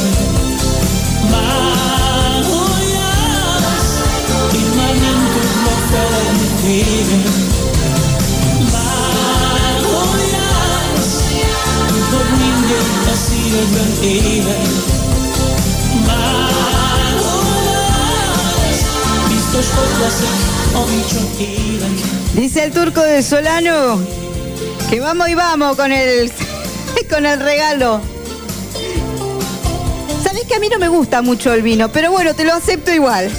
Bároljas, én már nem tudlak feledni téged. Bároljas, hogy mindig a szívedben élek. Bároljas, biztos ott leszek, amíg csak élek. Dice el Turco de Solano que vamos y vamos con el regalo. Sabés que a mí no me gusta mucho el vino, pero bueno, te lo acepto igual.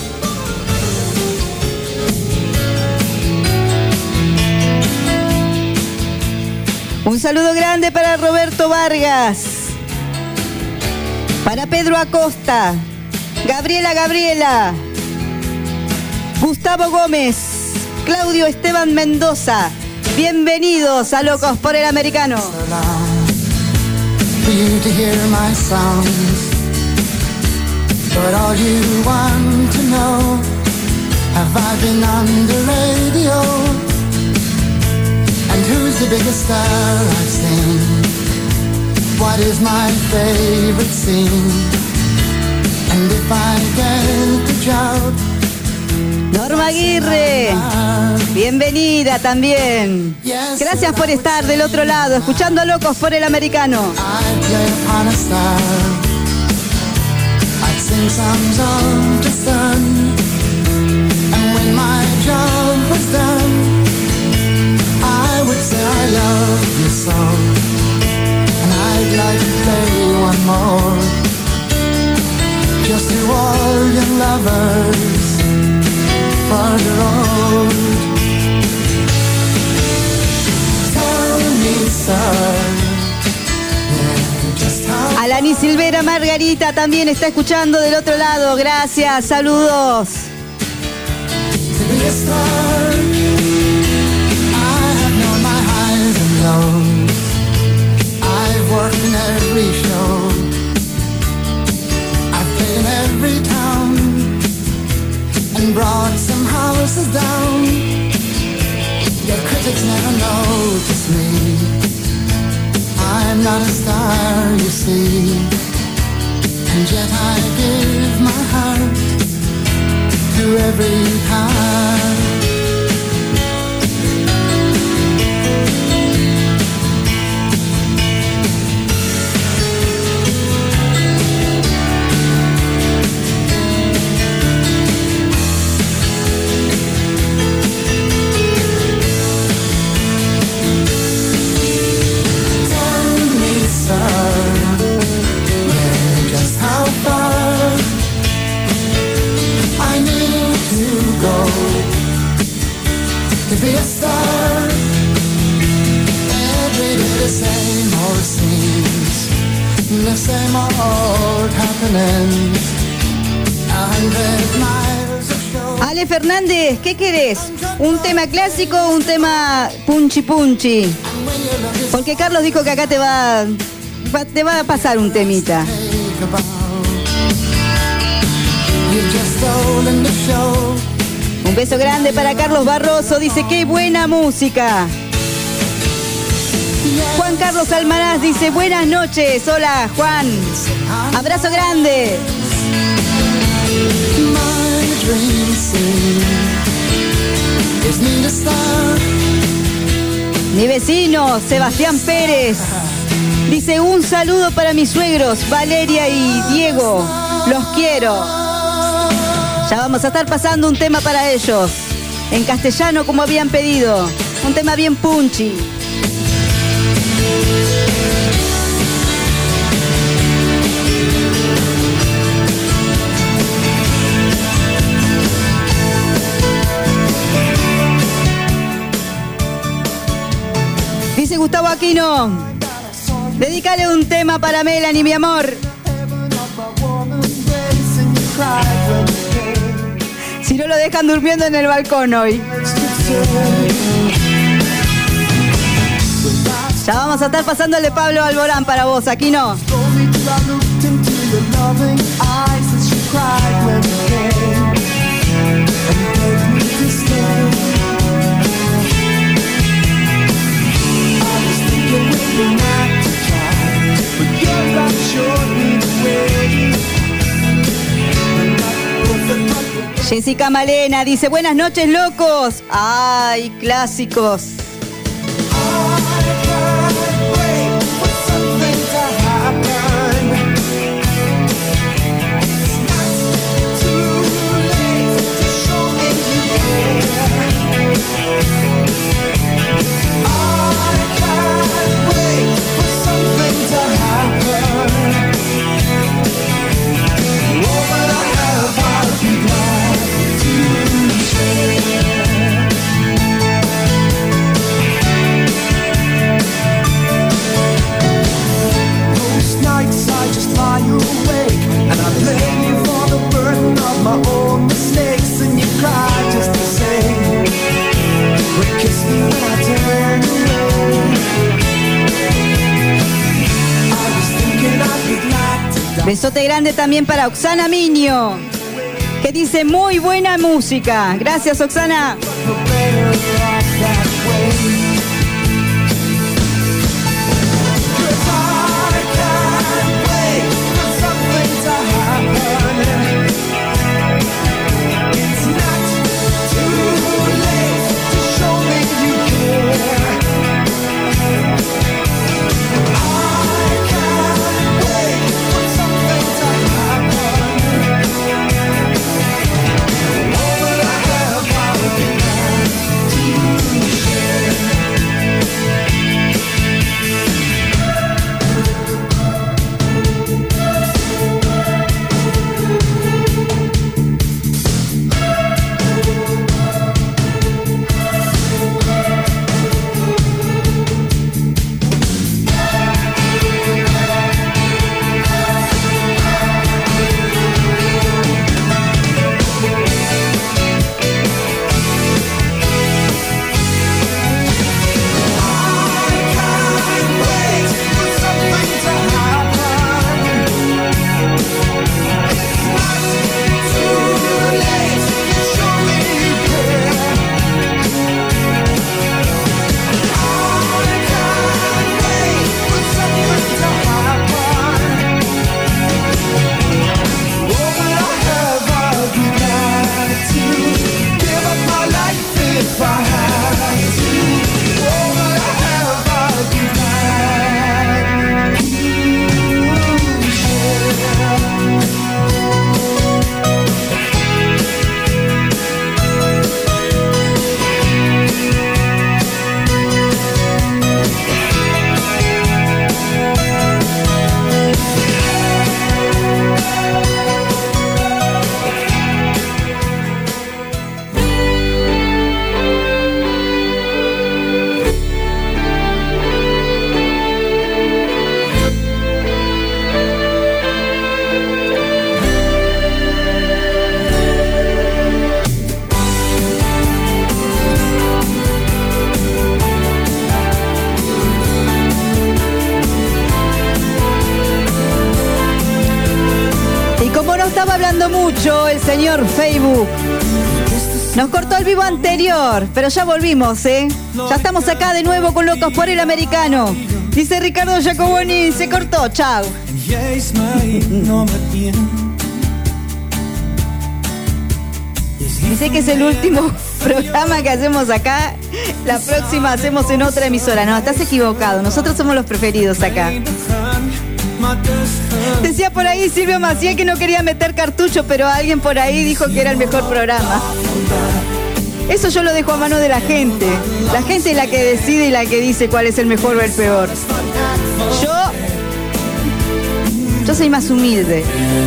Un saludo grande para Roberto Vargas, para Pedro Acosta, Gabriela, Gustavo Gómez, Claudio Esteban Mendoza. Bienvenidos a Locos por el Americano. For you to hear my songs, but all you want to know, have I been on the radio? And who's the biggest star I've seen? What is my favorite scene? And if I get the job, Norma Aguirre, bienvenida también. Gracias por estar del otro lado, escuchando a Locos por el Americano. I'd play upon a star, I'd sing songs of the sun, and when my job was done, I would say I love you so, and I'd like to play one more, just to all your lovers for the road. Tell me, sir, just how Alani Silvera Margarita también está escuchando del otro lado. Gracias, saludos. to be a star. I have known my highs and lows. I've worked in every show. I've played in every town and brought some houses down. Yet critics never notice me. I'm not a star, you see. And yet I give my heart to every part. Be a star. Every day the same old scenes, the same old happenings. 100 miles of show. Ale Fernández, ¿qué querés? ¿Un tema clásico o un tema punchi punchi? Porque Carlos dijo que acá te va a pasar un temita. You've just stolen the show. Un beso grande para Carlos Barroso, dice qué buena música. Juan Carlos Almaraz dice buenas noches, hola Juan, abrazo grande. My dream scene is me to star. Mi vecino Sebastián Pérez dice un saludo para mis suegros Valeria y Diego, los quiero. Ya vamos a estar pasando un tema para ellos, en castellano como habían pedido, un tema bien punchy. Dice Gustavo Aquino, dedícale un tema para Melanie, mi amor. Si no lo dejan durmiendo en el balcón hoy. Ya vamos a estar pasándole Pablo Alborán para vos, aquí no. Jessica Malena dice, buenas noches, locos. Ay, clásicos. Besote grande también para Oxana Miño, que dice muy buena música. Gracias, Oxana. Mucho el señor Facebook. Nos cortó el vivo anterior, pero ya volvimos, ¿eh? Ya estamos acá de nuevo con Locos por el Americano. Dice Ricardo Giacoboni, se cortó, chao. Dice que es el último programa que hacemos acá. La próxima hacemos en otra emisora. No, estás equivocado. Nosotros somos los preferidos acá. Decía por ahí Silvio Maciel que no quería meter cartucho, pero alguien por ahí dijo que era el mejor programa. Eso yo lo dejo a mano de la gente. La gente es la que decide y la que dice cuál es el mejor o el peor. Yo soy más humilde.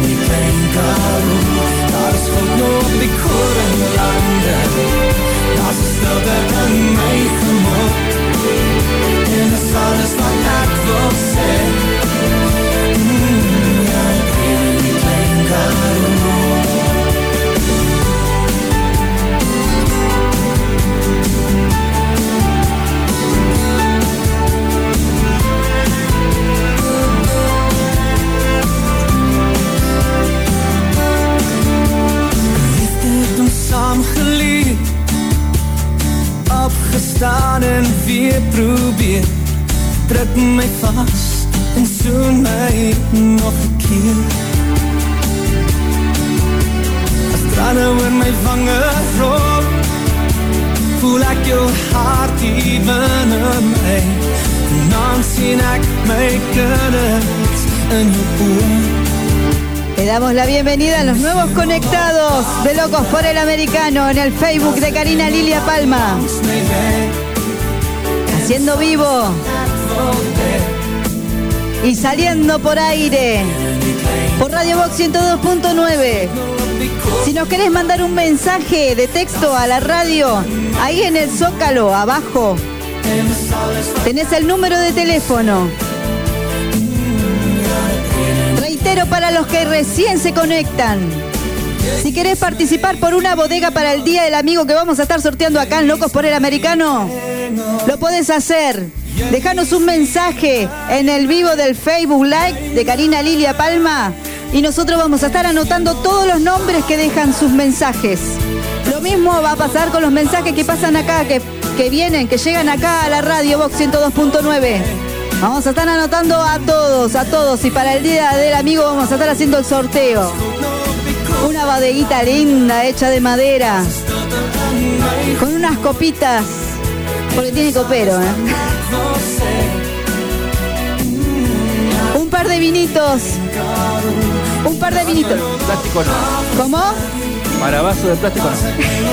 Opgestaan en weer probeer. Druk my vas en soen my nog 'n keer. As Tranen wordt mij vangen rood. Voel ik je hart even in mij. En dan zie ik mij kunnen in je ogen. Le damos la bienvenida a los nuevos conectados de Locos por el Americano en el Facebook de Karina Lilia Palma. Haciendo vivo y saliendo por aire por Radio Box 102.9. Si nos querés mandar un mensaje de texto a la radio, ahí en el zócalo abajo tenés el número de teléfono. Reitero para los que recién se conectan. Si querés participar por una bodega para el Día del Amigo que vamos a estar sorteando acá en Locos por el Americano, lo podés hacer. Dejanos un mensaje en el vivo del Facebook Live de Karina Lilia Palma y nosotros vamos a estar anotando todos los nombres que dejan sus mensajes. Lo mismo va a pasar con los mensajes que pasan acá, que vienen, que llegan acá a la radio Box 102.9. Vamos a estar anotando a todos y para el Día del Amigo vamos a estar haciendo el sorteo. Una bodeguita linda, hecha de madera, con unas copitas, porque tiene copero, ¿eh? Un par de vinitos. Plástico no. ¿Cómo? Para vaso de plástico no.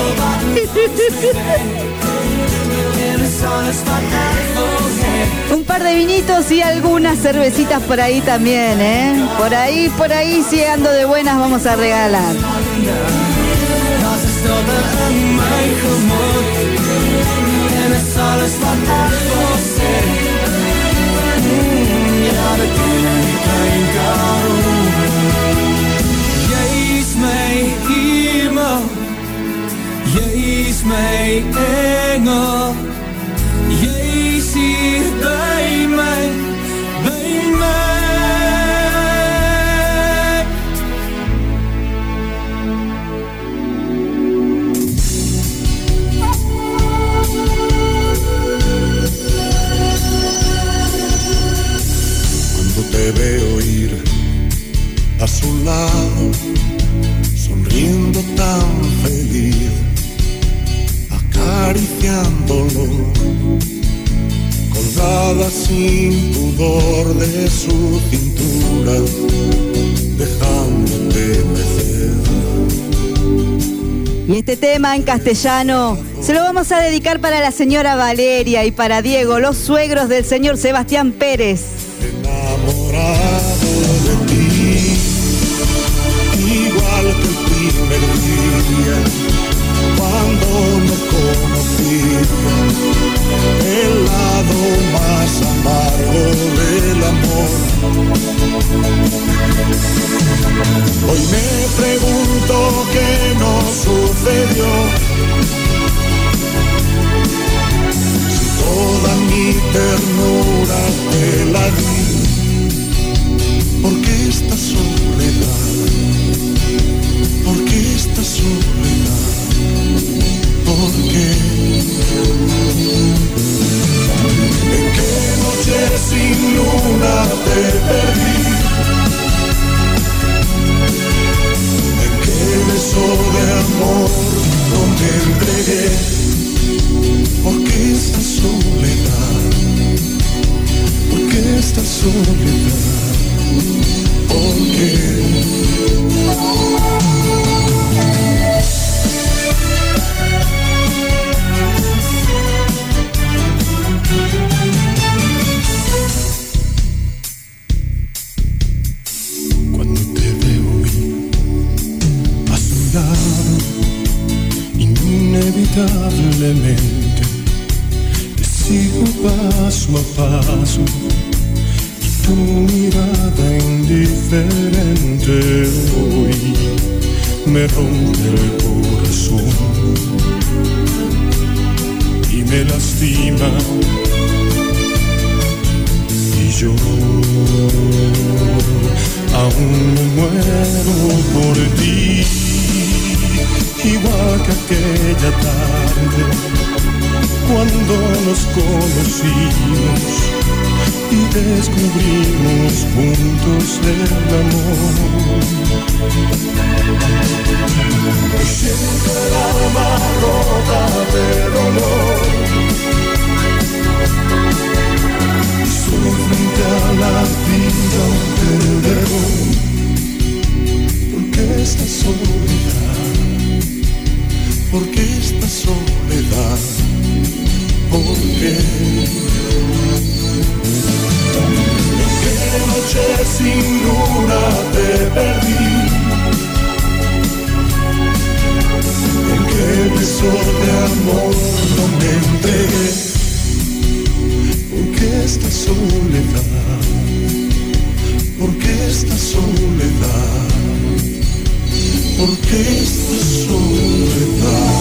Un par de vinitos y algunas cervecitas por ahí también, ¿eh? Por ahí, si ando de buenas, vamos a regalar. Jij is mijn hemel, jij is mijn engel, jij is hier bij mij, bij mij. Cuando te veo ir a su lado, sonriendo tan feliz, acariciándolo, colgada sin pudor de su cintura, dejándote mecer. Y este tema en castellano se lo vamos a dedicar para la señora Valeria y para Diego, los suegros del señor Sebastián Pérez. Enamorado de ti, igual que el primer día, cuando no conocía el lado más amargo del amor. Hoy me pregunto qué nos sucedió, si toda mi ternura te la di. ¿Por qué esta soledad? ¿Por qué esta soledad? ¿Por qué? ¿En qué noche sin luna te perdí? ¿En qué beso de amor no te entregué? ¿Por qué esta soledad? ¿Por qué esta soledad? ¿Por qué? Cuando te veo ir a su lado, inevitablemente te sigo paso a paso. Tu mirada indiferente hoy me rompe el corazón y me lastima, y yo aún me muero por ti, igual que aquella tarde cuando nos conocimos. y descubrimos juntos el amor. Siento el alma rota de dolor, solo frente a la vida un perdedor. Porque esta soledad, porque esta soledad, porque en qué noche sin luna te perdí, en qué beso de amor no me entregué. Porque esta soledad, porque esta soledad, porque esta soledad.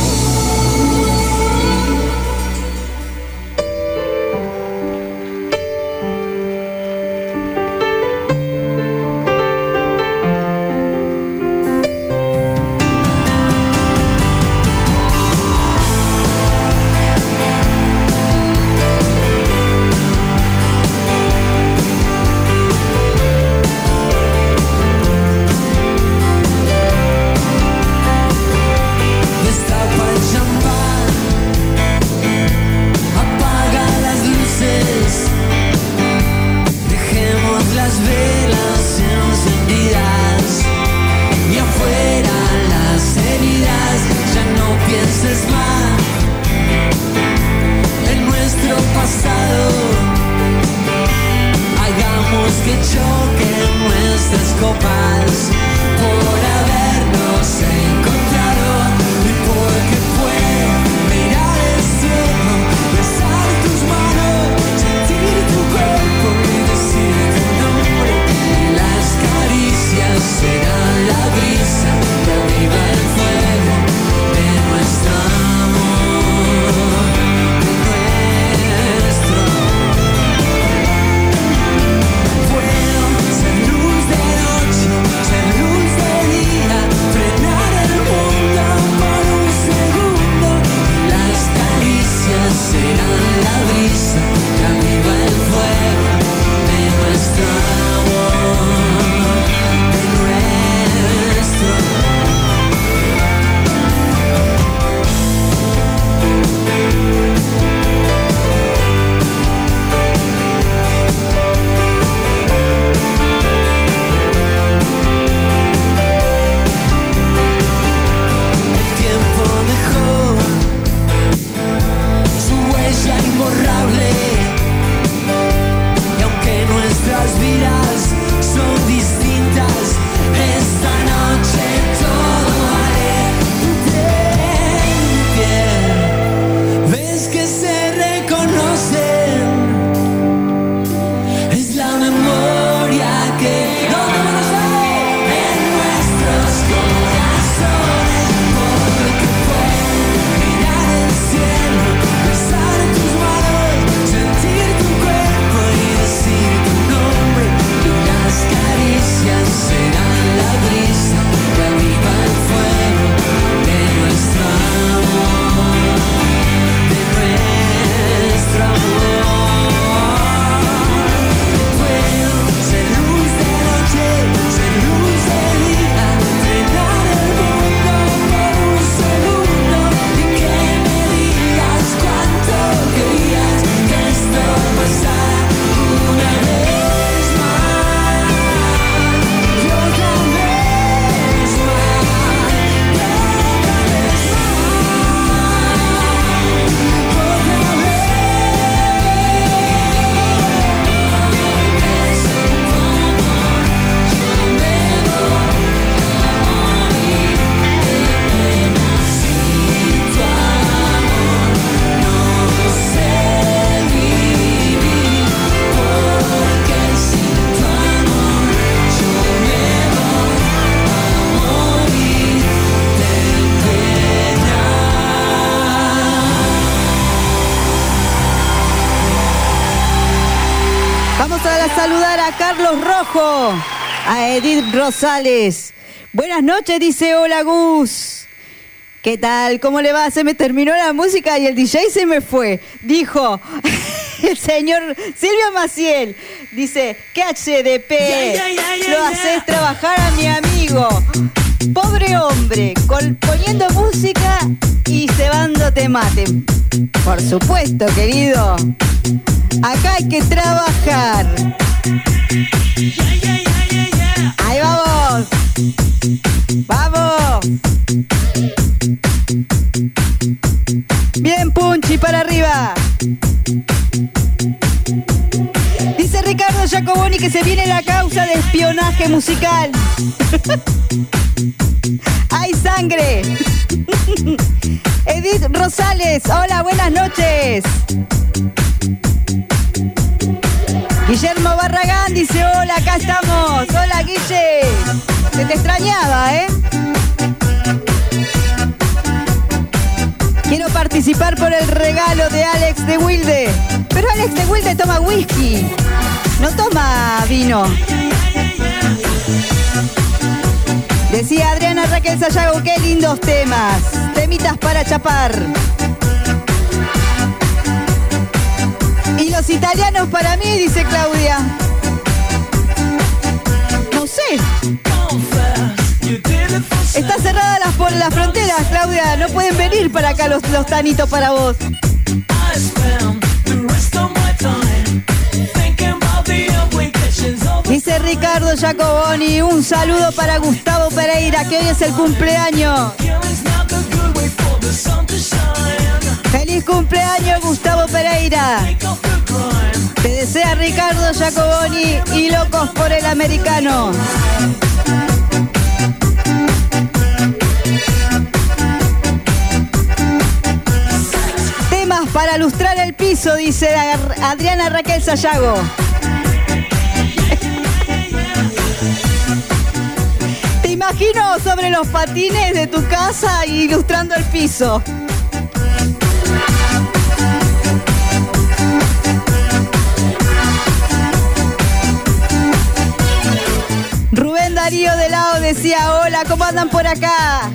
saludar a Carlos Rojo, a Edith Rosales. Buenas noches, dice hola Gus. ¿Qué tal? ¿Cómo le va? Se me terminó la música y el DJ se me fue. Dijo el señor Silvio Maciel. Dice, ¿qué HDP? Lo haces trabajar a mi amigo. Pobre hombre, poniendo música y cebándote mate. Por supuesto, querido. Acá hay que trabajar. Ahí vamos. ¡Vamos! Bien, Punchi, para arriba. Dice Ricardo Giacoboni que se viene la causa de espionaje musical. ¡Hay sangre! Edith Rosales, hola, buenas noches. Guillermo Barragán dice, hola, acá estamos. Hola, Guille. Se te extrañaba, ¿eh? Quiero participar por el regalo de Alex de Wilde. Pero Alex de Wilde toma whisky, no toma vino. Decía Adriana Raquel Sayago, qué lindos temas. Temitas para chapar. Y los italianos para mí, dice Claudia. No sé. Está cerrada las fronteras, Claudia. No pueden venir para acá los tanitos para vos. Dice Ricardo Giacoboni, un saludo para Gustavo Pereira, que hoy es el cumpleaños. ¡Feliz cumpleaños, Gustavo Pereira! Te desea Ricardo Giacoboni y Locos por el Americano. Temas para lustrar el piso, dice Adriana Raquel Sayago. Te imagino sobre los patines de tu casa ilustrando el piso. Rubén Darío de Lao decía, hola, ¿cómo andan por acá?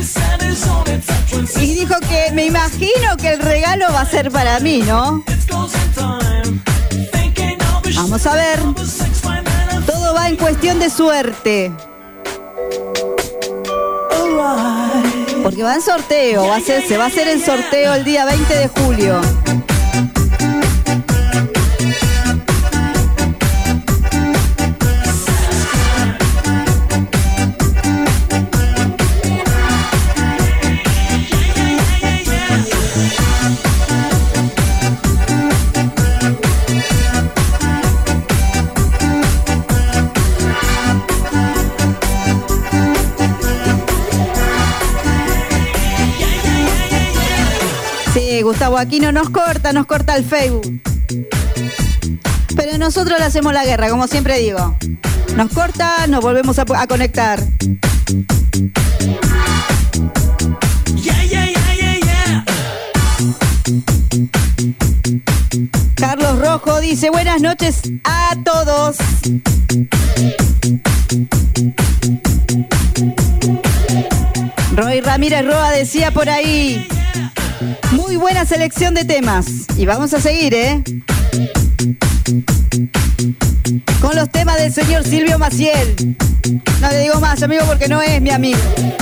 Y dijo que me imagino que el regalo va a ser para mí, ¿no? Vamos a ver. Todo va en cuestión de suerte. Porque va en sorteo, se va a hacer el sorteo el día 20 de julio. Gustavo Aquino nos corta el Facebook. Pero nosotros le hacemos la guerra, como siempre digo. Nos corta, nos volvemos a conectar. Carlos Rojo dice, buenas noches a todos. Roy Ramírez Roa decía por ahí, muy buena selección de temas. Y vamos a seguir, con los temas del señor Silvio Maciel. No le digo más, amigo, porque no es mi amigo.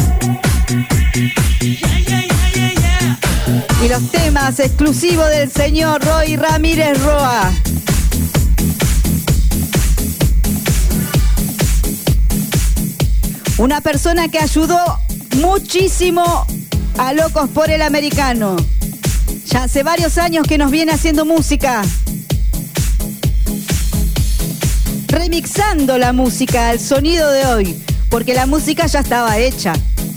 Y los temas exclusivos del señor Roy Ramírez Roa. Una persona que ayudó muchísimo a Locos por el Americano. Ya hace varios años que nos viene haciendo música, remixando la música al sonido de hoy, porque la música ya estaba hecha.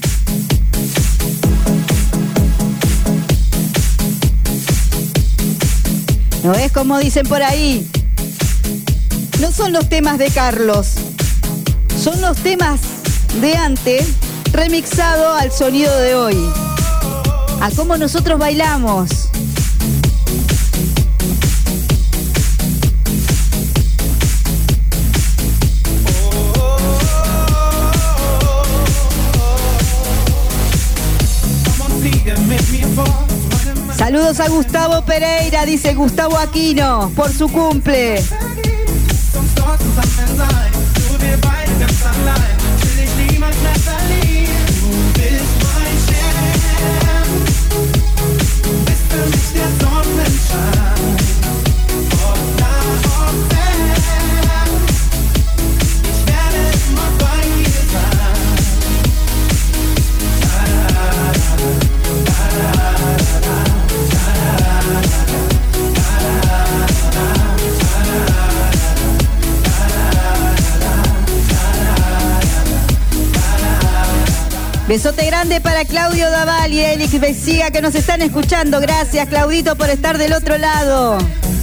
¿No es como dicen por ahí? No son los temas de Carlos, son los temas de antes remixado al sonido de hoy, a cómo nosotros bailamos. Saludos a Gustavo Pereira, dice Gustavo Aquino, por su cumple. Besote grande para Claudio Daval y Elix Vesiga que nos están escuchando. Gracias, Claudito, por estar del otro lado.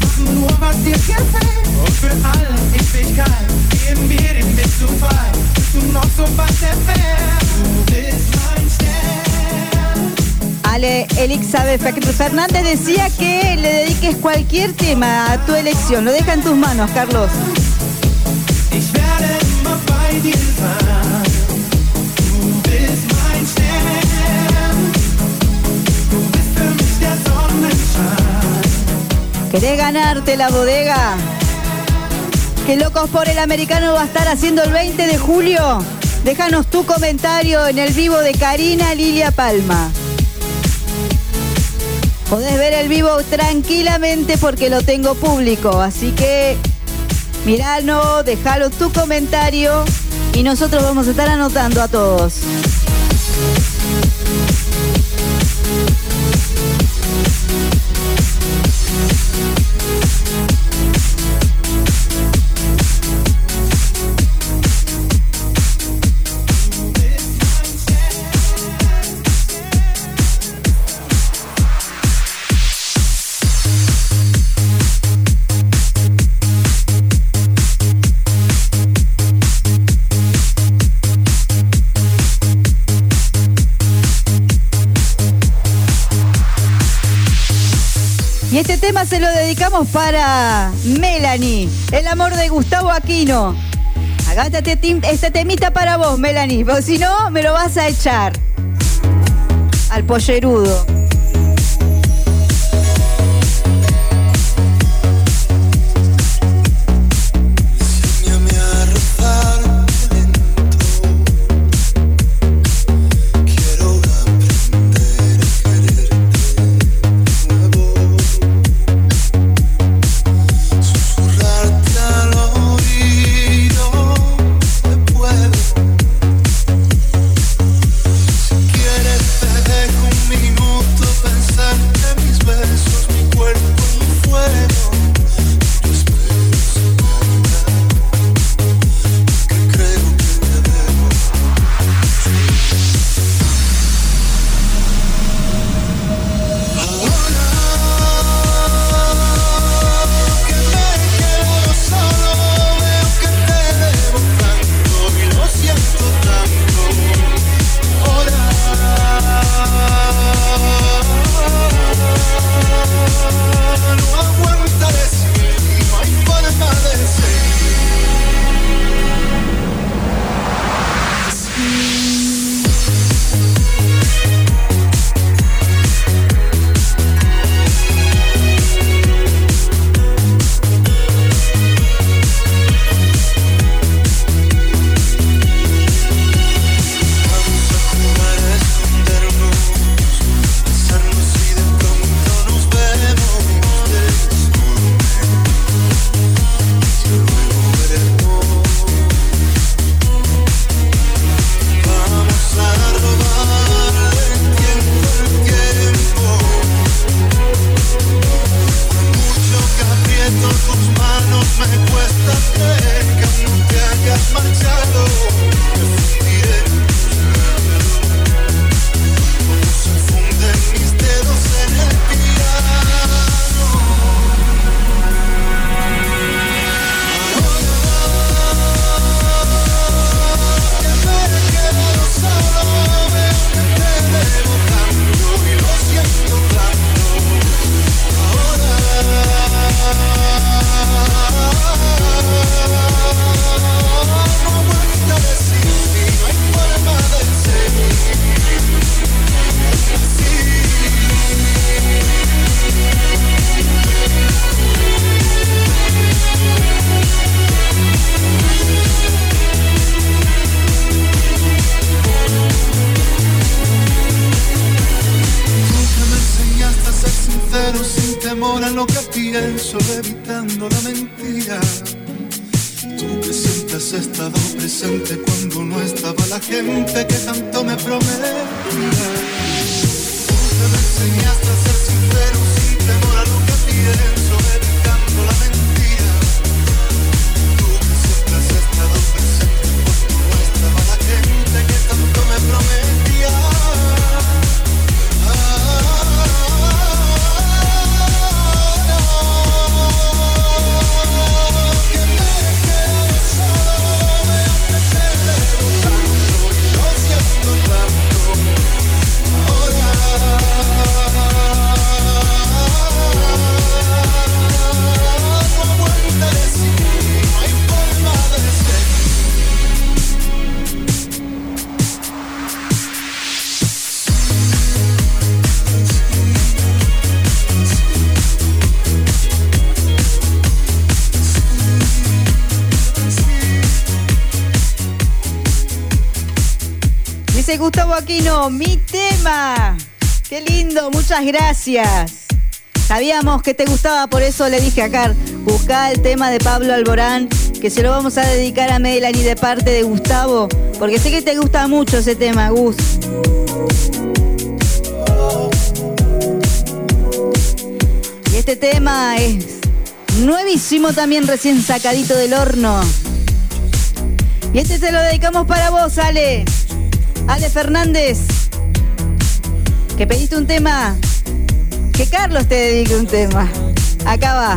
Ale Elixabeth Fernández decía que le dediques cualquier tema a tu elección. Lo deja en tus manos, Carlos. ¿Querés ganarte la bodega que Locos por el Americano va a estar haciendo el 20 de julio? Déjanos tu comentario en el vivo de Karina Lilia Palma. Podés ver el vivo tranquilamente porque lo tengo público, así que miralo, déjalo tu comentario y nosotros vamos a estar anotando a todos. Y este tema se lo dedicamos para Melanie, el amor de Gustavo Aquino. Agátate este temita para vos, Melanie, porque si no me lo vas a echar al pollerudo. lo que pienso, evitando la mentira. Tú que siempre has estado presente cuando no estaba la gente que tanto me prometía. Tú que me enseñaste a ser sincero sin temor a lo que pienso, evitando la mentira. Tú que siempre has estado presente cuando no estaba la gente que tanto me prometía. Dice Gustavo Aquino, mi tema. Qué lindo, muchas gracias. Sabíamos que te gustaba, por eso le dije a Car, buscá el tema de Pablo Alborán, que se lo vamos a dedicar a Melanie de parte de Gustavo, porque sé que te gusta mucho ese tema, Gus. Y este tema es nuevísimo también, recién sacadito del horno. Y este te lo dedicamos para vos, Ale. Ale Fernández, que pediste un tema, que Carlos te dedique un tema. Acá va.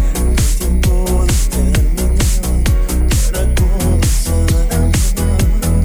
Para comenzar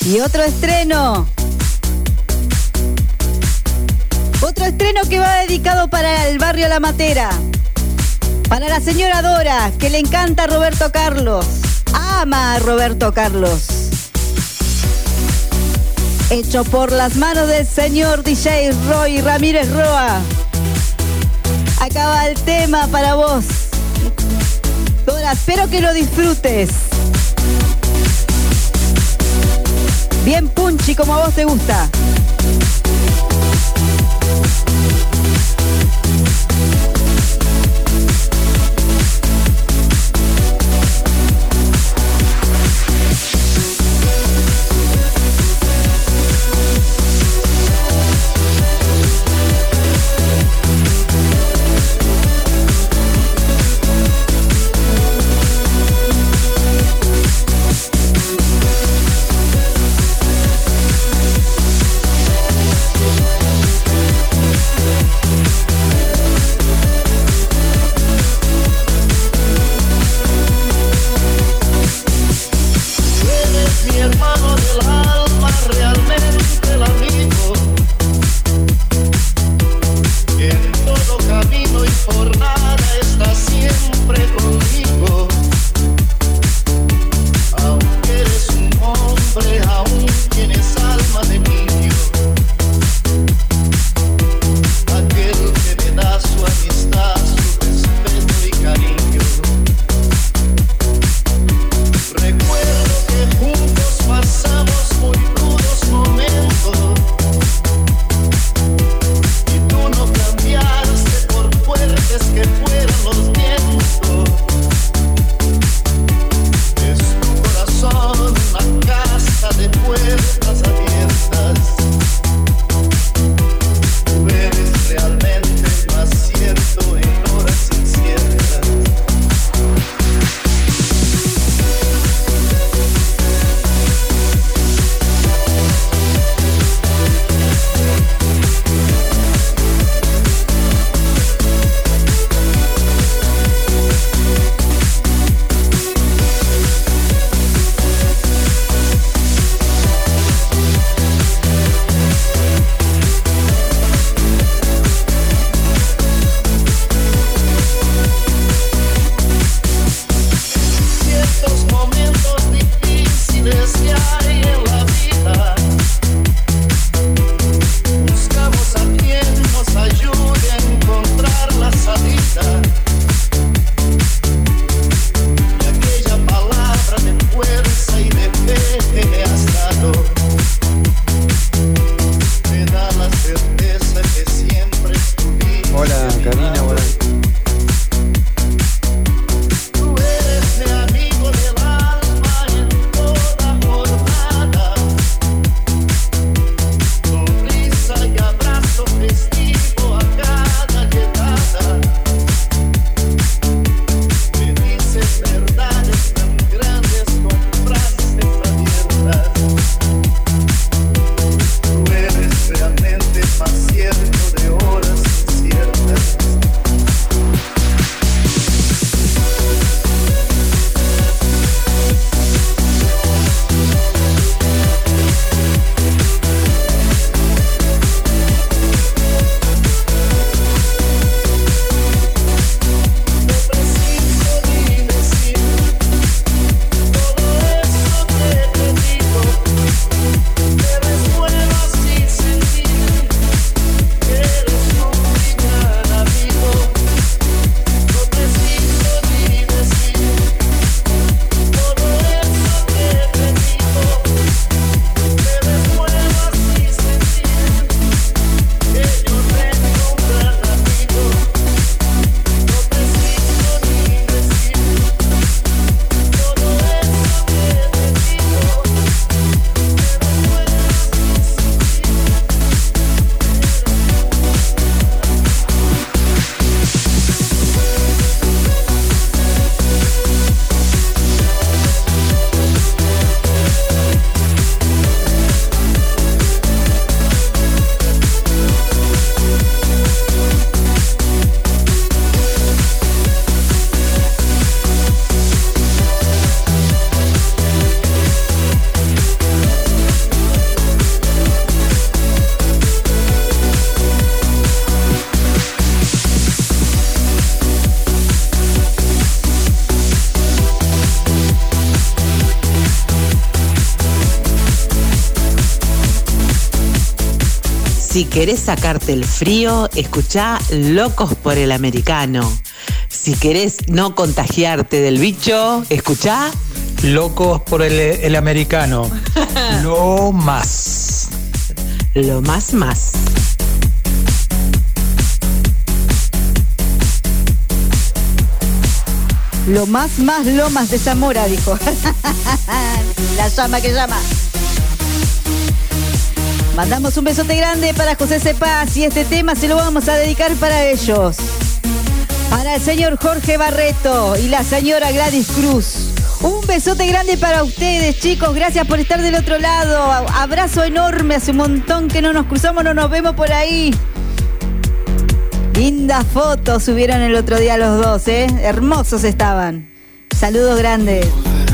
Y otro estreno. Otro estreno que va dedicado para el barrio La Matera. Para la señora Dora, que le encanta a Roberto Carlos. Ama a Roberto Carlos. Hecho por las manos del señor DJ Roy Ramírez Roa. Acaba el tema para vos. Dora, espero que lo disfrutes. Bien punchy como a vos te gusta. Si querés sacarte el frío, escuchá Locos por el Americano. Si querés no contagiarte del bicho, escuchá Locos por el Americano. Lo más. Lo más. Lo más lomas de Zamora, dijo. La llama que llama. Mandamos un besote grande para José Cepaz y este tema se lo vamos a dedicar para ellos. Para el señor Jorge Barreto y la señora Gladys Cruz. Un besote grande para ustedes, chicos. Gracias por estar del otro lado. Abrazo enorme. Hace un montón que no nos cruzamos, no nos vemos por ahí. Lindas fotos subieron el otro día los dos, ¿eh? Hermosos estaban. Saludos grandes.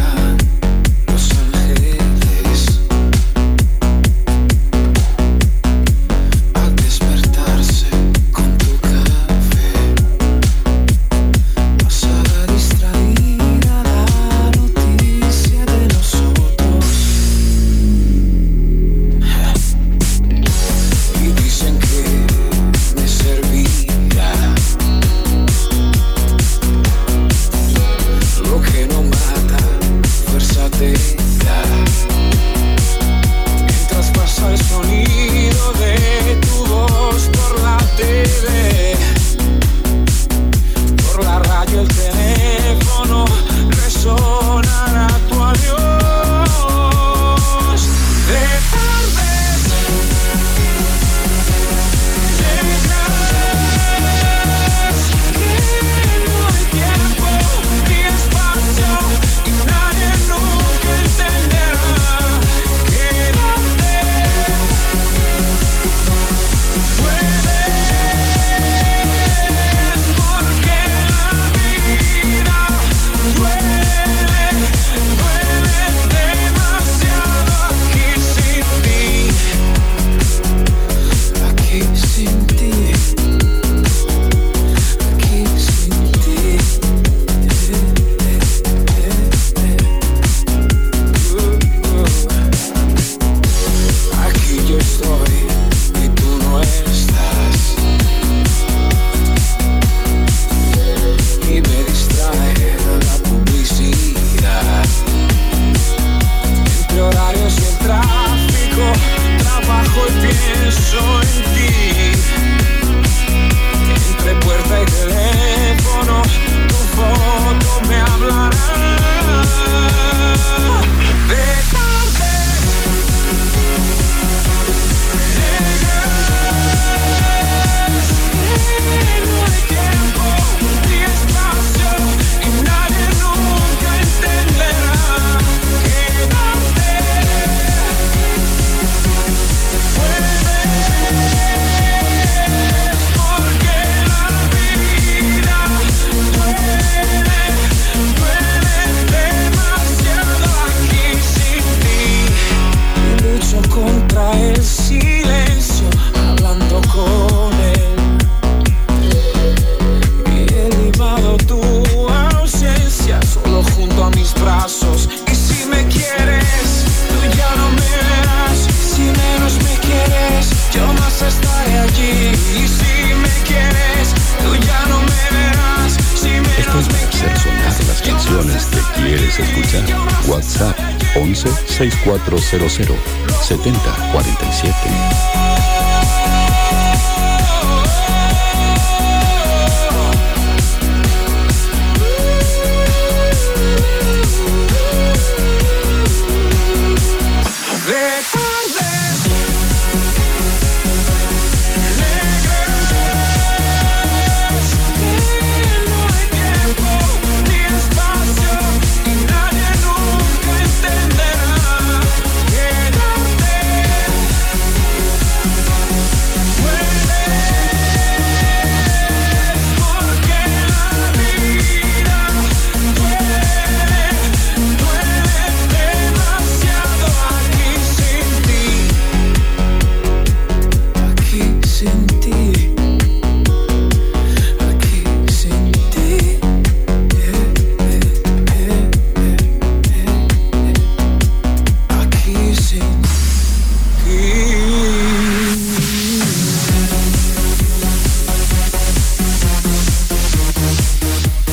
WhatsApp 11 6400 7047.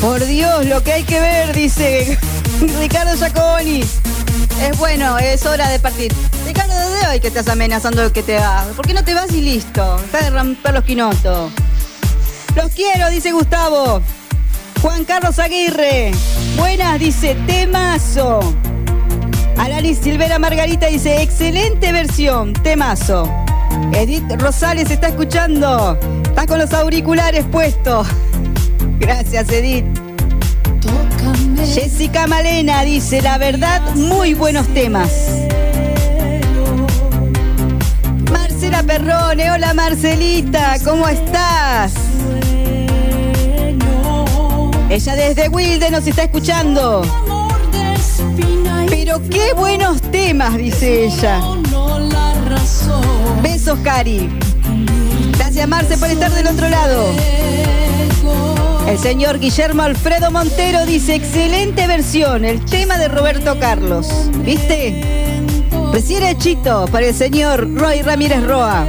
Por Dios, lo que hay que ver, dice Ricardo Giacoboni. Es bueno, es hora de partir. Ricardo, ¿desde hoy que estás amenazando que te vas? ¿Por qué no te vas y listo? Estás de romper los quinotos. Los quiero, dice Gustavo. Juan Carlos Aguirre. Buenas, dice, temazo. Alanis Silvera Margarita dice, excelente versión, temazo. Edith Rosales está escuchando. Está con los auriculares puestos. Gracias, Edith. Jessica Malena dice, la verdad, muy buenos temas. Marcela Perrone, hola Marcelita, ¿cómo estás? Ella desde Wilde nos está escuchando. Pero qué buenos temas, dice ella. Besos, Cari. Gracias, Marce, por estar del otro lado. El señor Guillermo Alfredo Montero dice, excelente versión, el tema de Roberto Carlos. ¿Viste? Prefiere Chito para el señor Roy Ramírez Roa.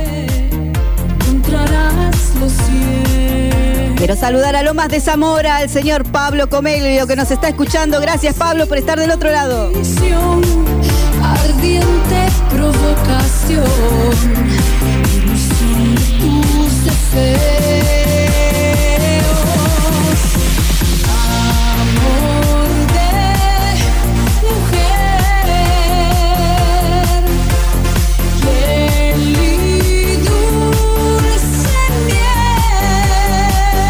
Quiero saludar a Lomas de Zamora, al señor Pablo Comelio, que nos está escuchando. Gracias, Pablo, por estar del otro lado. Ardiente provocación, ilusión de tus deseos. Amor de mujer, hiel y dulce miel,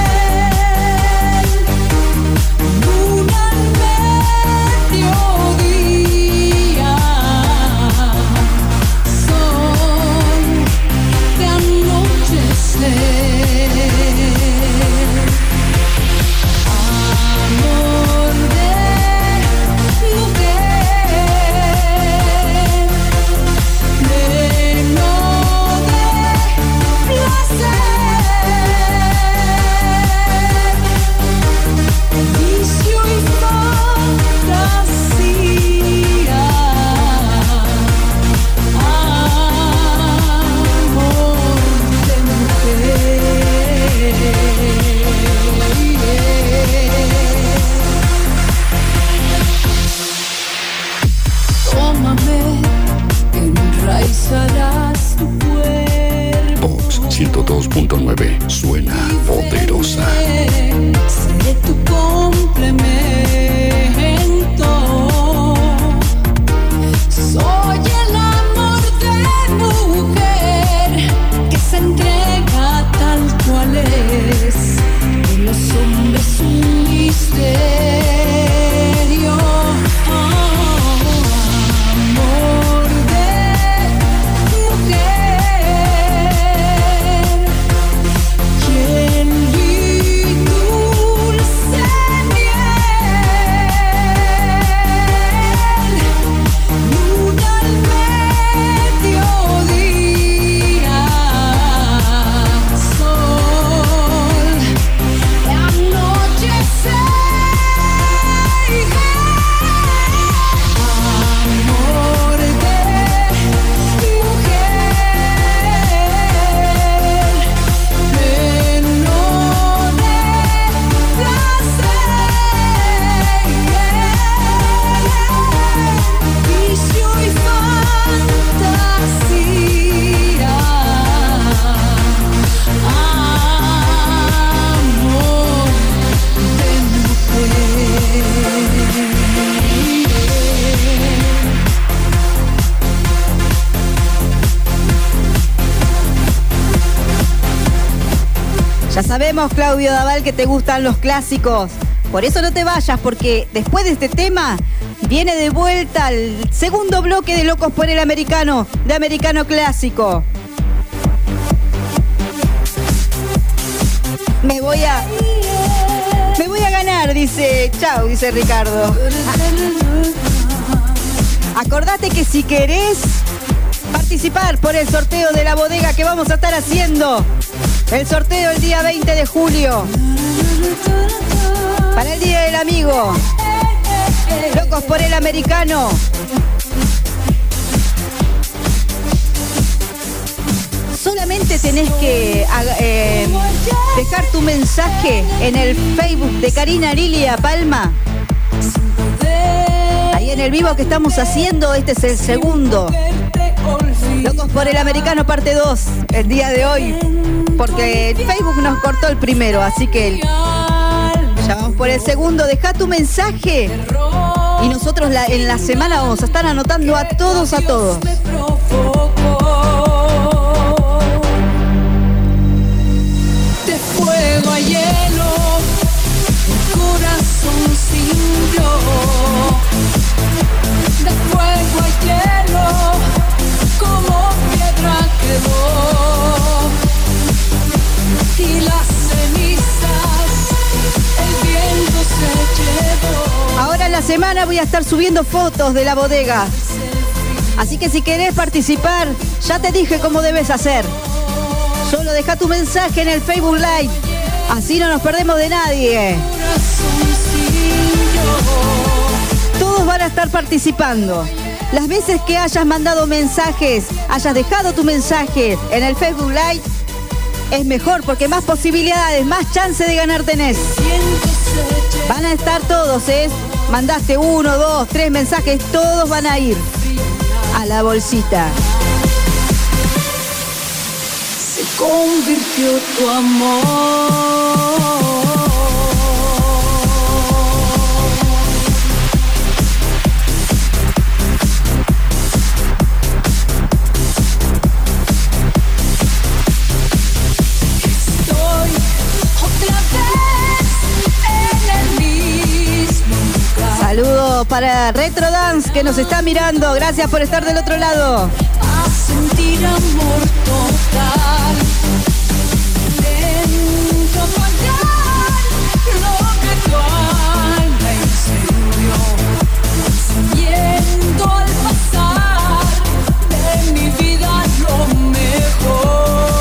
luna al mediodía, sol de anochecer. Vox 102.9 suena poderosa. Seré tu complemento. Soy el amor de mujer que se entrega tal cual es. En los hombres un misterio. Amor de mujer, hiel y dulce miel, luna al mediodía, sol de anochecer. Amor de mujer, pleno de placer, vicio y fantasía. Amor de mujer. Ya sabemos, Claudio Daval, que te gustan los clásicos. Por eso no te vayas, porque después de este tema viene de vuelta el segundo bloque de Locos por el Americano, de Americano Clásico. Me voy a ganar, dice. Chau, dice Ricardo. Acordate que si querés participar por el sorteo de la bodega que vamos a estar haciendo, el sorteo el día 20 de julio, para el Día del Amigo, Locos por el Americano. Solamente tenés que dejar tu mensaje en el Facebook de Karina Lilia Palma. Ahí en el vivo que estamos haciendo, este es el segundo. Locos por el Americano parte 2, el día de hoy. Porque Facebook nos cortó el primero, así que ya vamos por el segundo. Deja tu mensaje y nosotros en la semana vamos a estar anotando a todos. De fuego a hielo, un corazón sin Dios. De fuego a hielo, como piedra quedó. Y las cenizas, el viento se llevó. Ahora en la semana voy a estar subiendo fotos de la bodega. Así que si querés participar, ya te dije cómo debes hacer. Solo deja tu mensaje en el Facebook Live. Así no nos perdemos de nadie. Todos van a estar participando. Las veces que hayas mandado mensajes, hayas dejado tu mensaje en el Facebook Live, es mejor porque más posibilidades, más chance de ganar tenés. Van a estar todos, ¿eh? Mandaste 1, 2, 3 mensajes, todos van a ir a la bolsita. Se convirtió tu amor. Estoy otra vez en el mismo lugar. Saludos para Retro Dance que nos está mirando. Gracias por estar del otro lado. A sentir amor total. Dentro apagar lo que tu alma encendió. Consumiendo al pasar de mi vida lo mejor.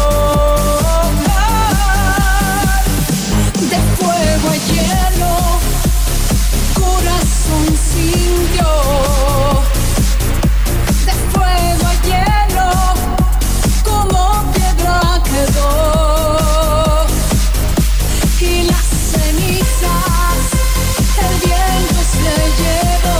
De fuego a hielo, corazón sin Dios. De fuego a hielo, como piedra quedó. Y las cenizas, el viento se llevó.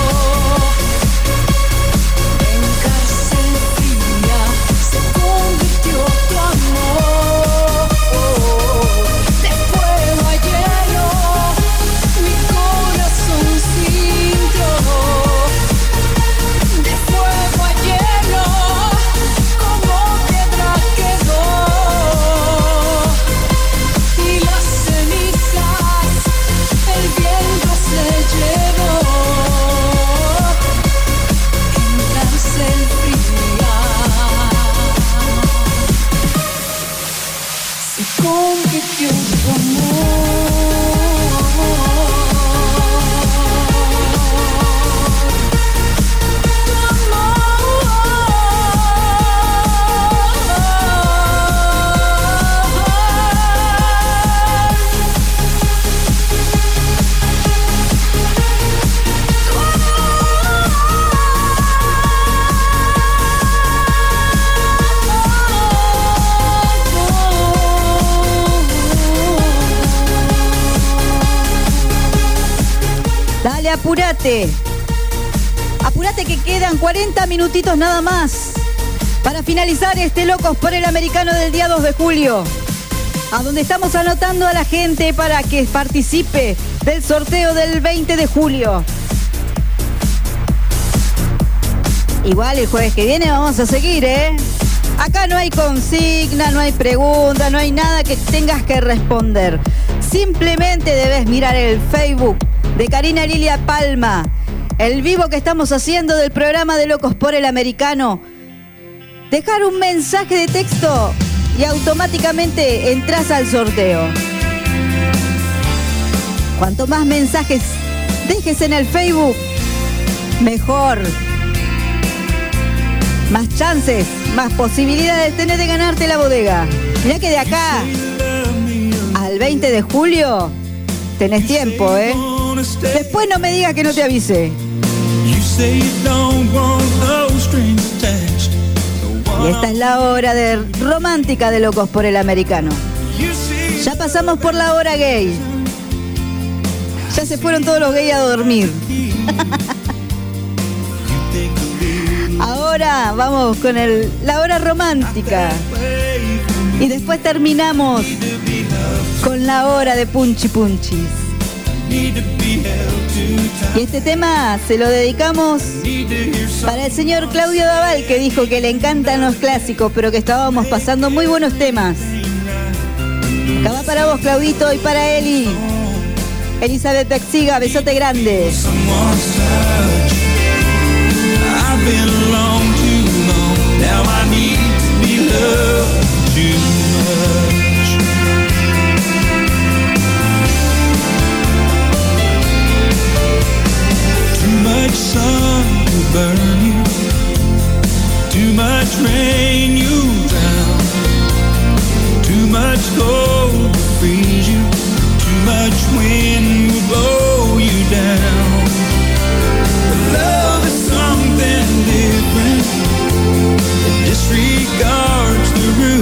En cárcel fría se convirtió tu amor. De fuego a hielo, mi corazón sintió. De fuego a hielo, como piedra quedó. Y las cenizas, el viento se llevó. En cárcel fría se convirtió tu amor. Dale, apúrate. Apúrate que quedan 40 minutitos nada más para finalizar este Locos por el Americano del día 2 de julio. A donde estamos anotando a la gente para que participe del sorteo del 20 de julio. Igual el jueves que viene vamos a seguir, ¿eh? Acá no hay consigna, no hay pregunta, no hay nada que tengas que responder. Simplemente debes mirar el Facebook de Karina Lilia Palma, el vivo que estamos haciendo del programa de Locos por el Americano. Dejar un mensaje de texto y automáticamente entras al sorteo. Cuanto más mensajes dejes en el Facebook, mejor. Más chances, más posibilidades tenés de ganarte la bodega. Mirá que de acá al 20 de julio tenés tiempo, ¿eh? Después no me digas que no te avise. Y esta es la hora de romántica de Locos por el Americano. Ya pasamos por la hora gay. Ya se fueron todos los gays a dormir. Ahora vamos con la hora romántica. Y después terminamos con la hora de Punchi Punchis. Y este tema se lo dedicamos para el señor Claudio Daval, que dijo que le encantan los clásicos, pero que estábamos pasando muy buenos temas. Acá va para vos, Claudito, y para Eli. Elizabeth Bexiga, besote grande. Much sun will burn you, too much rain you drown, too much cold will freeze you, too much wind will blow you down. But love is something different, it disregards the rules.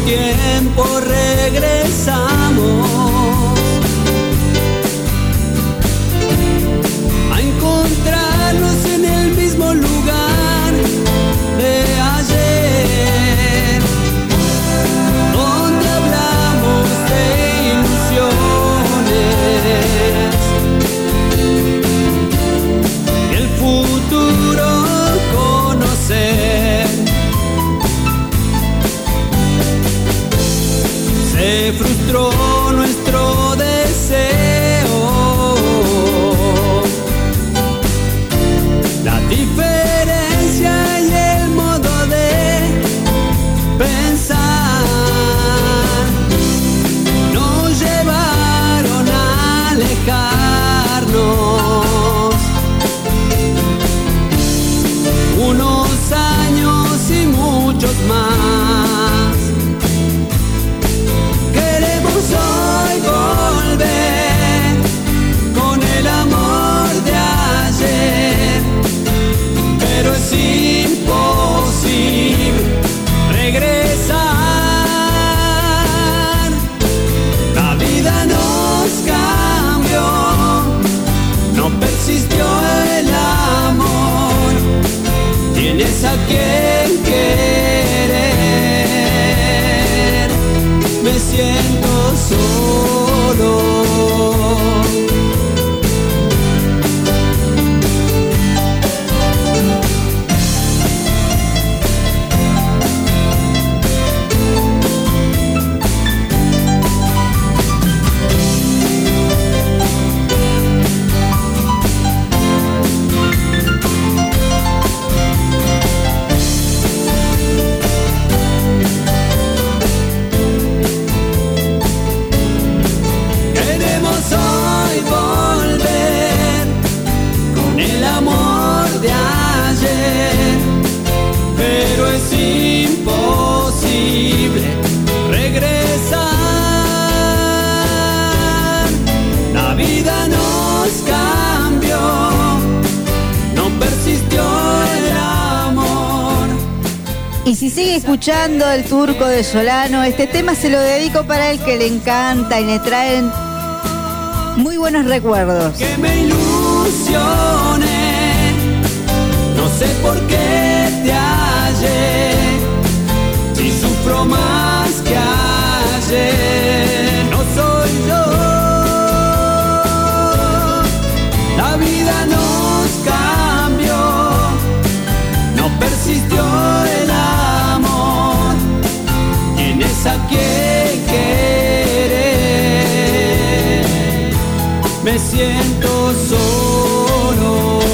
tiempo regresamos a encontrarnos en el mismo lugar de ayer, donde hablamos de ilusiones y el futuro conocer. Se frustró nuestro deseo, la diferencia y el modo de pensar nos llevaron a alejarnos unos años y muchos más. Queremos hoy volver con el amor de ayer, pero es imposible regresar. La vida nos cambió, no persistió el amor. Tienes a quien querer, me siento solo. Queremos hoy volver con el amor de ayer, pero es imposible regresar. La vida nos cambió, no persistió el amor. Y si sigue escuchando el Turco de Solano, este tema se lo dedico para el que le encanta y le traen muy buenos recuerdos. Que me ilusioné, no sé por qué te hallé, si sufro más que ayer, no soy yo. La vida nos cambió, no persistió el amor. Tienes a quien querer, me siento solo.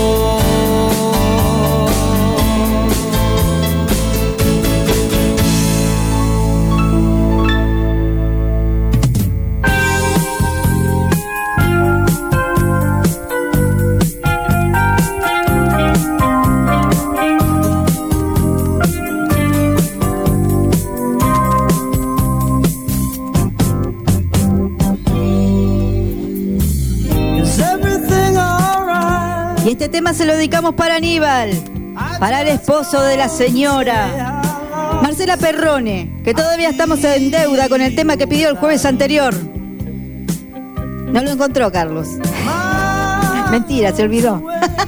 Y este tema se lo dedicamos para Aníbal, para el esposo de la señora Marcela Perrone, que todavía estamos en deuda con el tema que pidió el jueves anterior. No lo encontró, Carlos. Mentira, se olvidó.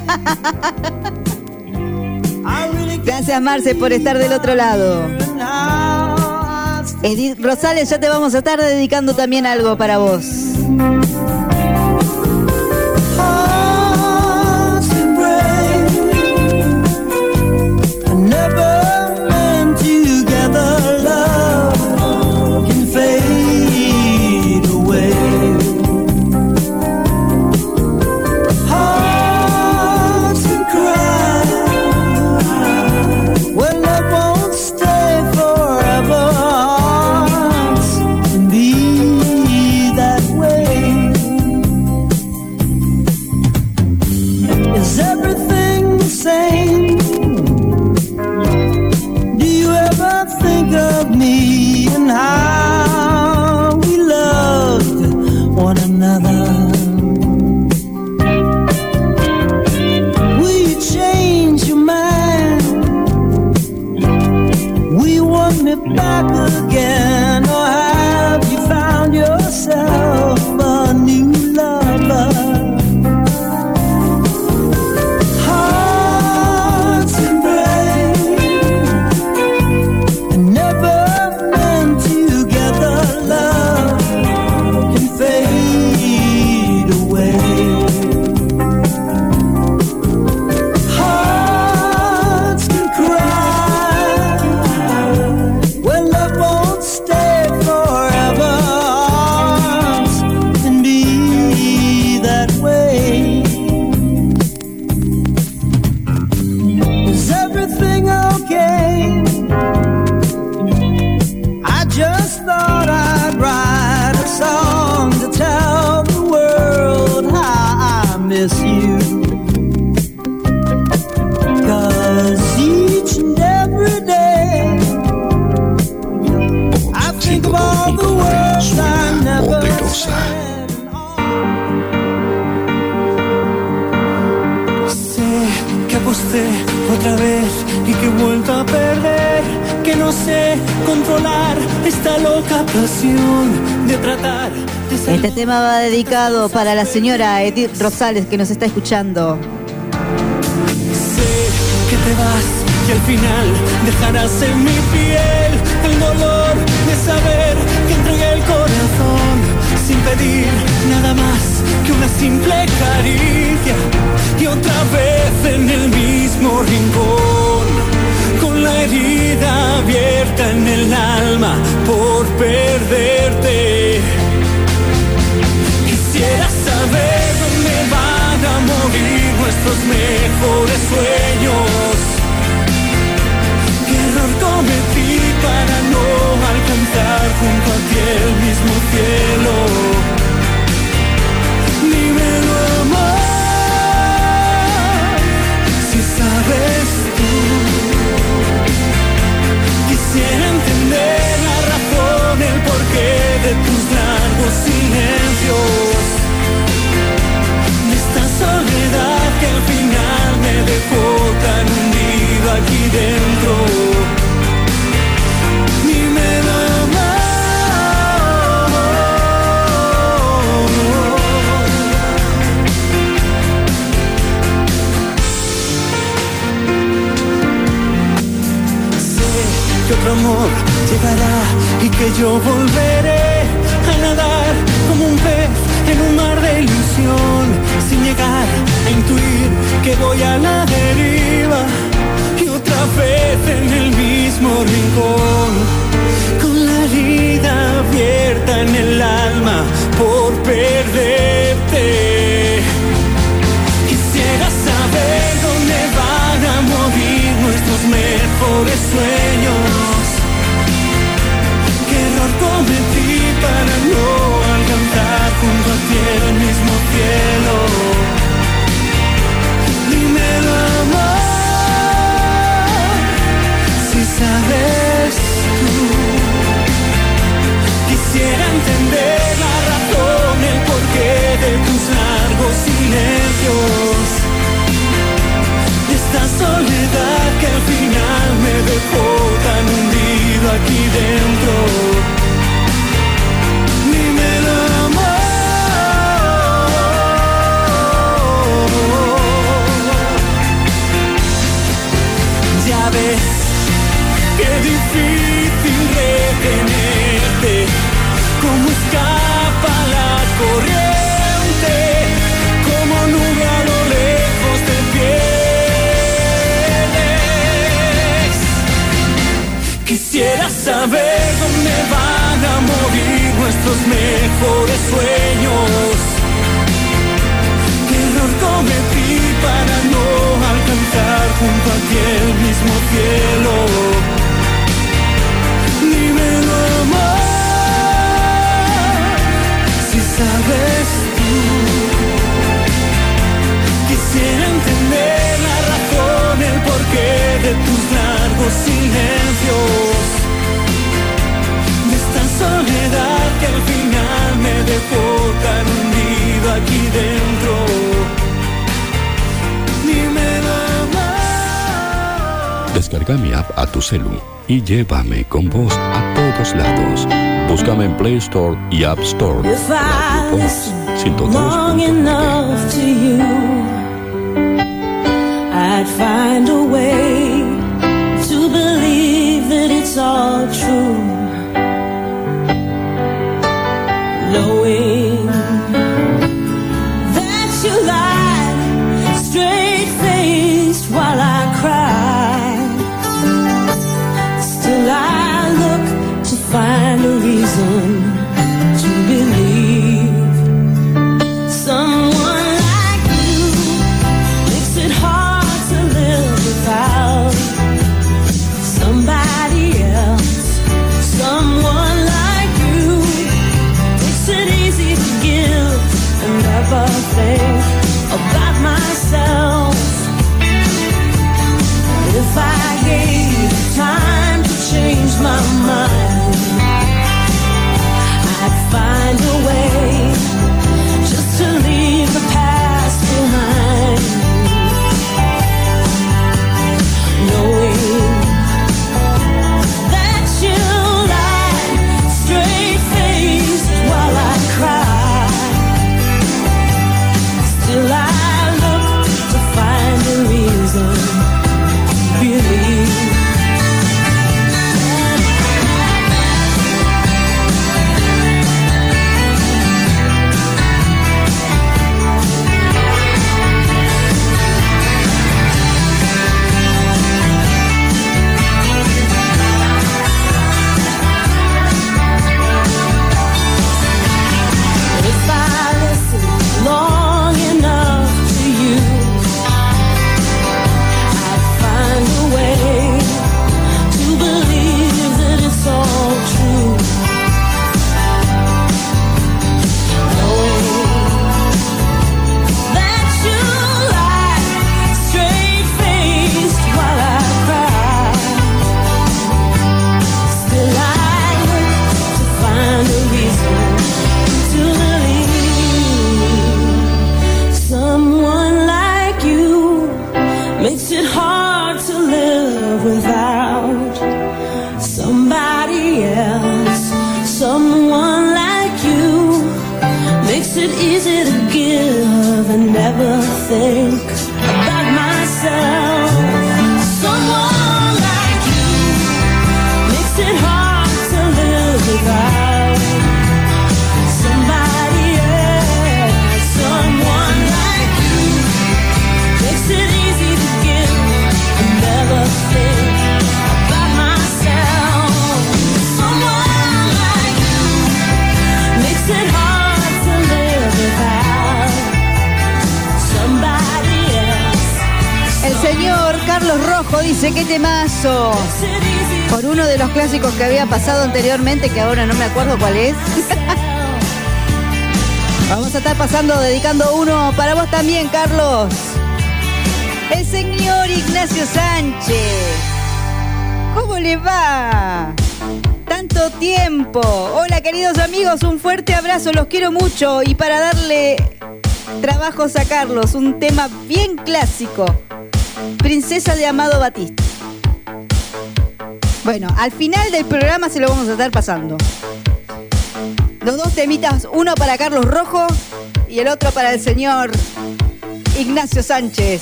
Gracias, Marce, por estar del otro lado. Edith Rosales, ya te vamos a estar dedicando también algo para vos. back again. okay. I just thought I'd write a song to tell the world how I miss you. 'Cause each and every day I think of all the words I never said. Otra vez y que he vuelto a perder, que no sé controlar esta loca pasión de tratar de ser... Este tema va dedicado para la señora Edith Rosales que nos está escuchando. Sé que te vas y al final dejarás en mi piel el dolor de saber que entregué el corazón sin pedir nada más que una simple caricia. Y otra vez en el mismo rincón, con la herida abierta en el alma por perderte. Quisiera saber dónde van a morir nuestros mejores sueños. Qué error cometí para no alcanzar junto a ti el mismo cielo. Dímelo, amor. Sabes tú, quisiera entender la razón, el porqué de tus largos silencios, de esta soledad que al final me dejó tan hundido aquí dentro. Dímelo, amor. Que otro amor llegará y que yo volveré a nadar como un pez en un mar de ilusión, sin llegar a intuir que voy a la deriva. Y otra vez en el mismo rincón, con la herida abierta en el alma por perderte. Quisiera saber dónde van a morir nuestros mejores sueños. Qué error cometí para no alcanzar junto a ti el mismo cielo. Dímelo, amor, si sabes tú. Quisiera entender la razón, el porqué de tus largos silencios, de esta soledad que al final me dejó tan hundido aquí dentro. Dímelo, amor. Ya ves qué difícil retenerte, cómo escapa la corriente, como nube a lo lejos te pierdes. Quisiera saber dónde van a morir nuestros mejores sueños. Qué error cometí para no alcanzar junto a ti el mismo cielo. Dímelo, amor, si sabes tú. Quisiera entender la razón, el porqué de tus largos silencios, de esta soledad que al final me dejó tan hundido aquí dentro. Dímelo, amor. Descarga mi app a tu celu y llévame con vos a todos lados. Búscame en Play Store y App Store. If I listen 102.9. long enough to you, I'd find a way to believe that it's all true. Knowing that you lied straight-faced while I cried, still I look to find a reason to believe someone like you makes it hard to live without somebody else. Someone like you makes it easy to give and never think about myself. Someone like you makes it hard to live without somebody else. Someone like you makes it easy to give and never think about myself. Someone like you makes it hard to live without somebody else. El señor Carlos Rojo dice, qué temazo. Por uno de los clásicos que había pasado anteriormente, que ahora no me acuerdo cuál es. Vamos a estar pasando, dedicando uno para vos también, Carlos. El señor Ignacio Sánchez. ¿Cómo le va? Tanto tiempo. Hola, queridos amigos, un fuerte abrazo, los quiero mucho. Y para darle trabajos a Carlos, un tema bien clásico. Princesa de Amado Batista. Bueno, al final del programa se lo vamos a estar pasando. Los dos temitas, uno para Carlos Rojo y el otro para el señor Ignacio Sánchez.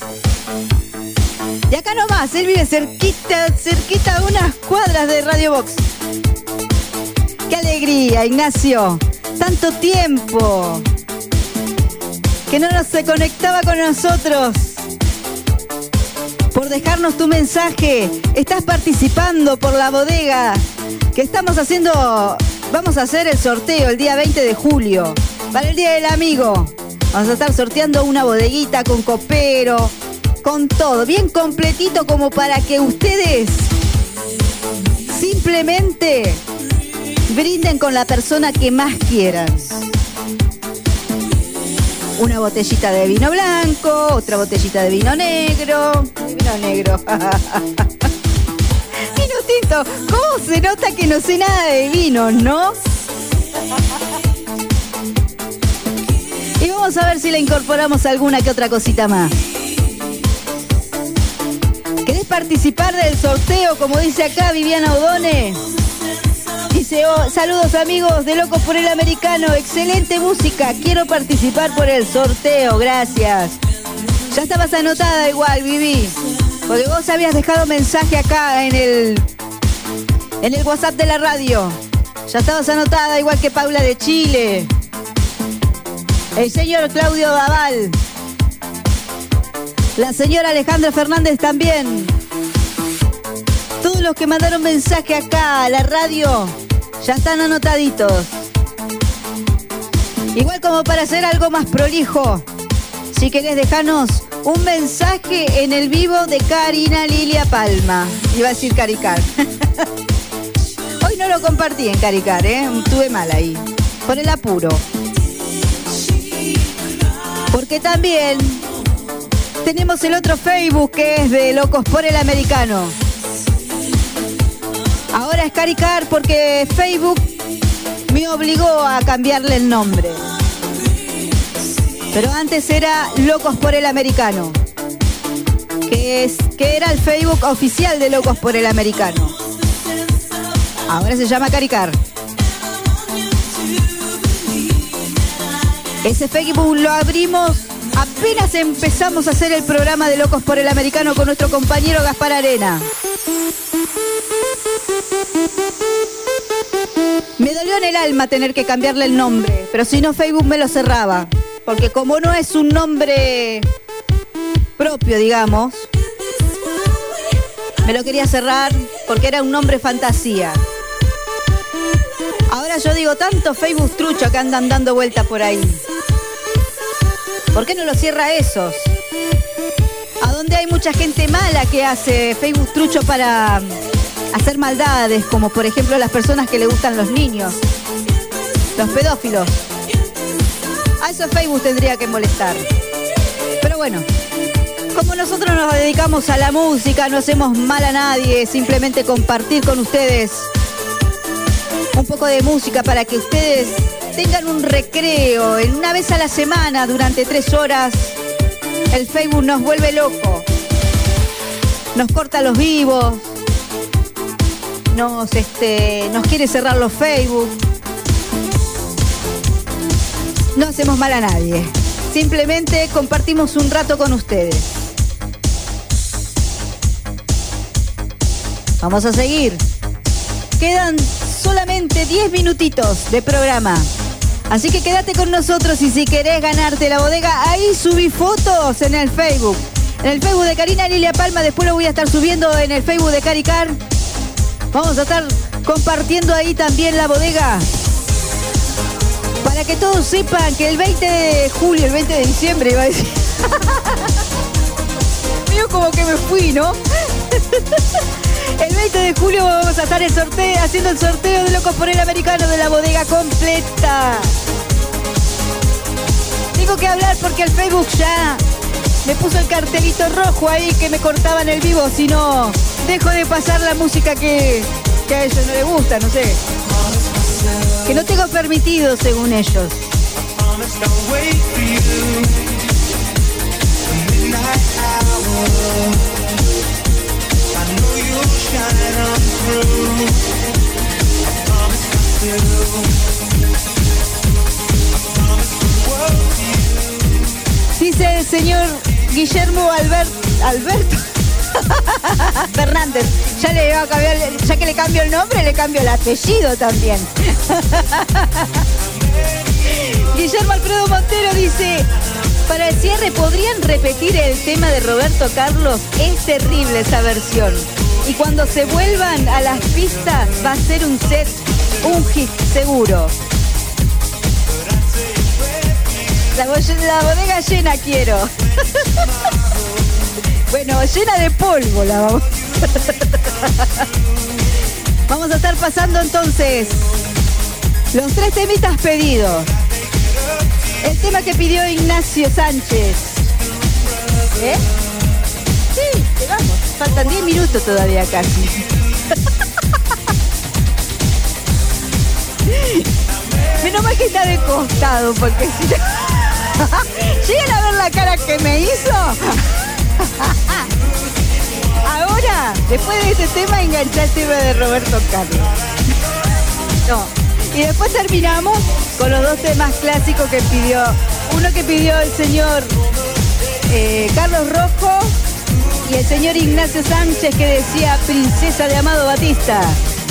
Y acá nomás, él vive cerquita a unas cuadras de Radio Box. ¡Qué alegría, Ignacio! Tanto tiempo que no se conectaba con nosotros. Por dejarnos tu mensaje. Estás participando por la bodega que estamos haciendo. Vamos a hacer el sorteo el día 20 de julio para el Día del Amigo. Vamos a estar sorteando una bodeguita con copero, con todo, bien completito, como para que ustedes simplemente brinden con la persona que más quieran. Una botellita de vino blanco, otra botellita de vino negro. Vino negro. Vino tinto. ¿Cómo se nota que no sé nada de vino, no? Y vamos a ver si le incorporamos alguna que otra cosita más. ¿Querés participar del sorteo, como dice acá Viviana Odone? Dice, oh, saludos amigos de Locos por el Americano, excelente música, quiero participar por el sorteo, gracias. Ya estabas anotada igual, Vivi, porque vos habías dejado mensaje acá en el WhatsApp de la radio. Ya estabas anotada igual que Paula de Chile, el señor Claudio Daval, la señora Alejandra Fernández también. Todos los que mandaron mensaje acá a la radio ya están anotaditos. Igual como para hacer algo más prolijo, si querés dejarnos un mensaje en el vivo de Karina Lilia Palma. Iba a decir Caricar. Hoy no lo compartí en Caricar, estuve mal ahí, por el apuro. Porque también tenemos el otro Facebook que es de Locos por el Americano. Ahora es Caricar porque Facebook me obligó a cambiarle el nombre. Pero antes era Locos por el Americano, que era el Facebook oficial de Locos por el Americano. Ahora se llama Caricar. Ese Facebook lo abrimos apenas empezamos a hacer el programa de Locos por el Americano con nuestro compañero Gaspar Arena. Me dolió en el alma tener que cambiarle el nombre, pero si no Facebook me lo cerraba, porque como no es un nombre propio, digamos, me lo quería cerrar porque era un nombre fantasía. Ahora yo digo, tanto Facebook trucho que andan dando vueltas por ahí, ¿por qué no lo cierra esos? A donde hay mucha gente mala que hace Facebook trucho para hacer maldades, como por ejemplo las personas que le gustan los niños, los pedófilos. A eso Facebook tendría que molestar. Pero bueno, como nosotros nos dedicamos a la música, no hacemos mal a nadie, simplemente compartir con ustedes un poco de música para que ustedes tengan un recreo. En una vez a la semana, durante 3 horas, el Facebook nos vuelve loco. nos corta los vivos, nos quiere cerrar los Facebook. No hacemos mal a nadie, simplemente compartimos un rato con ustedes. Vamos a seguir. Quedan solamente 10 minutitos de programa. Así que quédate con nosotros y si querés ganarte la bodega, ahí subí fotos en el Facebook. En el Facebook de Karina Lilia Palma, después lo voy a estar subiendo en el Facebook de Caricar. Vamos a estar compartiendo ahí también la bodega. Para que todos sepan que el 20 de julio, el 20 de diciembre iba a decir. Medio como que me fui, ¿no? El 20 de julio vamos a estar haciendo el sorteo de Locos por el Americano de la bodega completa. Tengo que hablar porque el Facebook ya me puso el cartelito rojo ahí que me cortaban el vivo, si no dejo de pasar la música que a ellos no les gusta, no sé. Que no tengo permitido según ellos. Dice el señor Guillermo Alberto Fernández, ya le va a cambiar, ya que le cambio el nombre, le cambio el apellido también. Guillermo Alfredo Montero dice: para el cierre, ¿podrían repetir el tema de Roberto Carlos? Es terrible esa versión. Y cuando se vuelvan a las pistas, va a ser un hit seguro. La bodega llena quiero. Bueno, llena de polvo la vamos. Vamos a estar pasando entonces los 3 temitas pedidos. El tema que pidió Ignacio Sánchez. ¿Eh? Sí, llegamos. Faltan 10 minutos todavía casi. Menos mal que está de costado, porque si no... ¿Llegan a ver la cara que me hizo? Ahora, después de este tema, enganché el tema de Roberto Carlos. No. Y después terminamos con los 2 temas clásicos que pidió. Uno que pidió el señor Carlos Rojo y el señor Ignacio Sánchez, que decía Princesa de Amado Batista.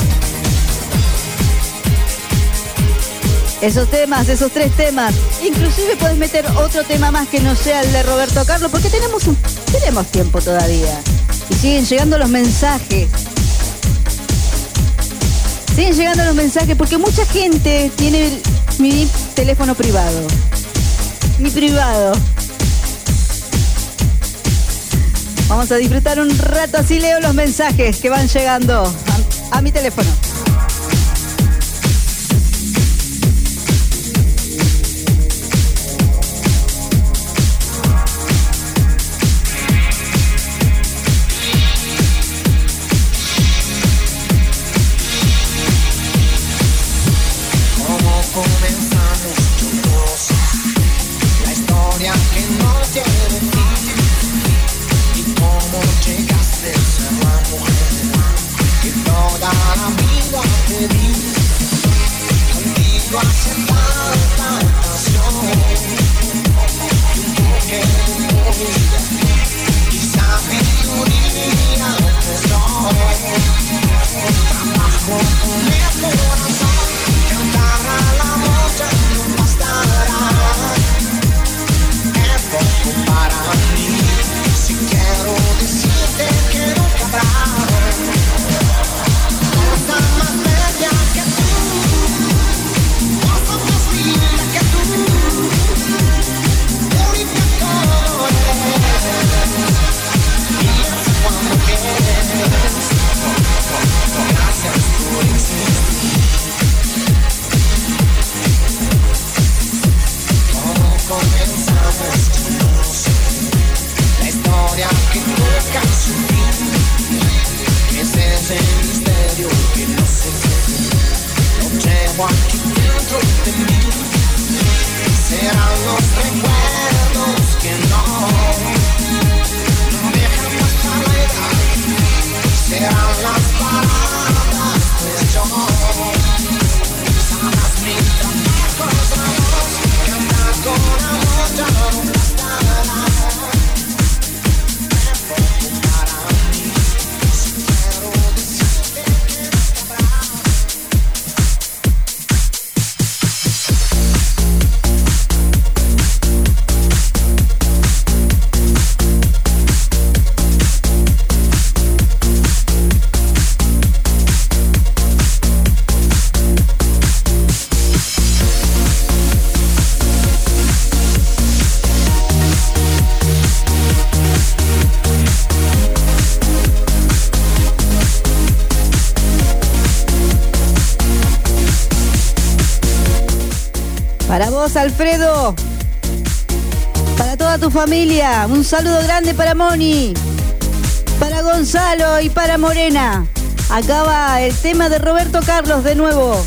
Esos 3 temas. Inclusive puedes meter otro tema más que no sea el de Roberto Carlos, porque tenemos tiempo todavía. Y siguen llegando los mensajes. Siguen llegando los mensajes porque mucha gente tiene mi teléfono privado. Mi privado. Vamos a disfrutar un rato, así leo los mensajes que van llegando a mi teléfono. Toda la vida vos, Alfredo. Para toda tu familia. Un saludo grande para Moni. Para Gonzalo y para Morena. Acá va el tema de Roberto Carlos de nuevo.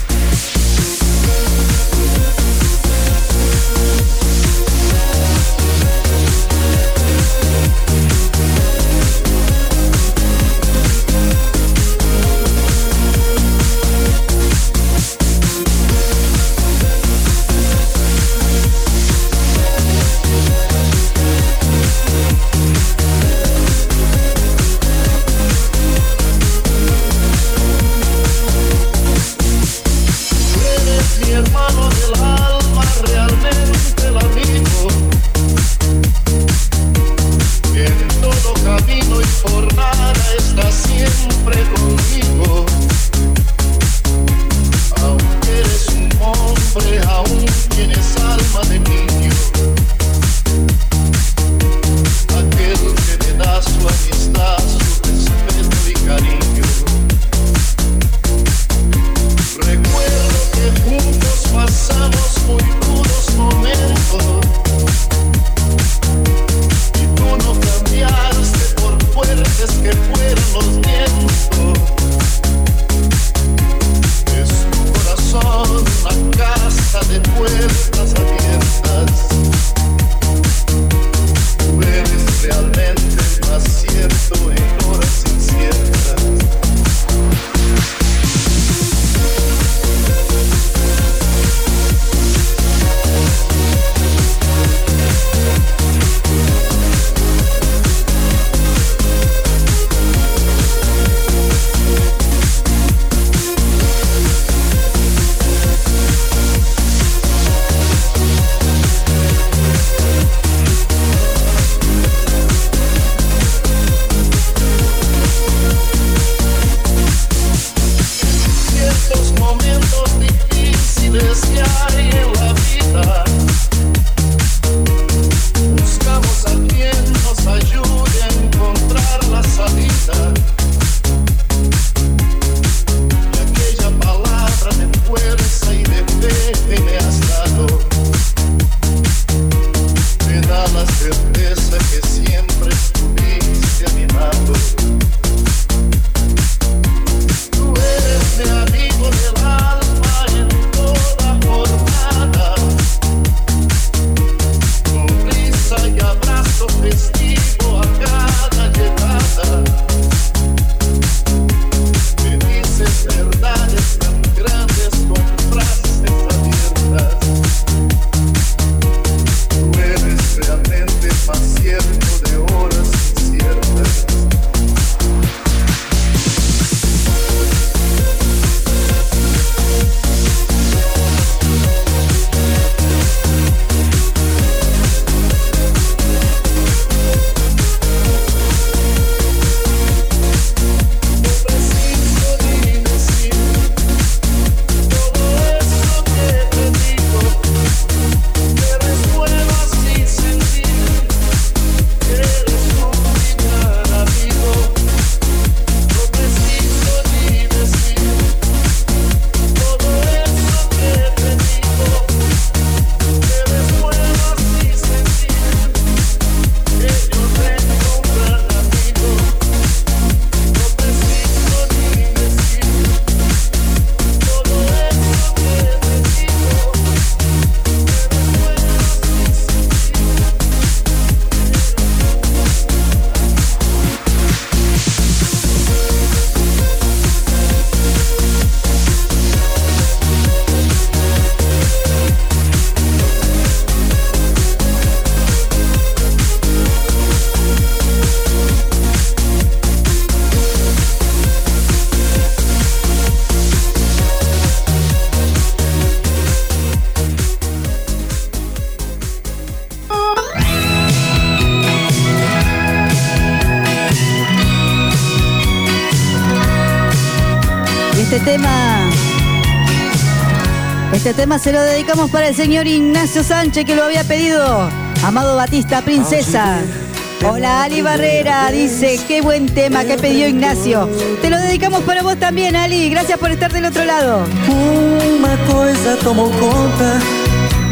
Este tema se lo dedicamos para el señor Ignacio Sánchez, que lo había pedido. Amado Batista, Princesa. Hola, Ali Barrera dice, qué buen tema que pidió Ignacio. Te lo dedicamos para vos también, Ali. Gracias por estar del otro lado. Uma coisa tomou conta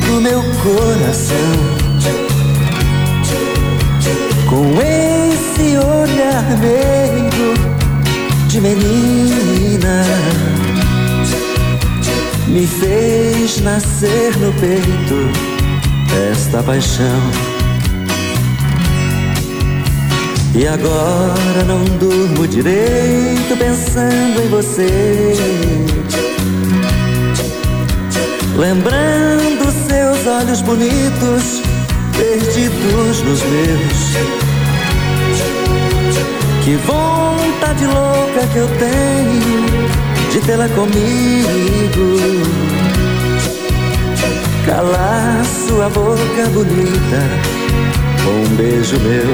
do meu coração. Com esse olhar meigo de menina, me fez nascer no peito esta paixão. E agora não durmo direito pensando em você, lembrando seus olhos bonitos perdidos nos meus. Que vontade louca que eu tenho de tê-la comigo, calar sua boca bonita com um beijo meu.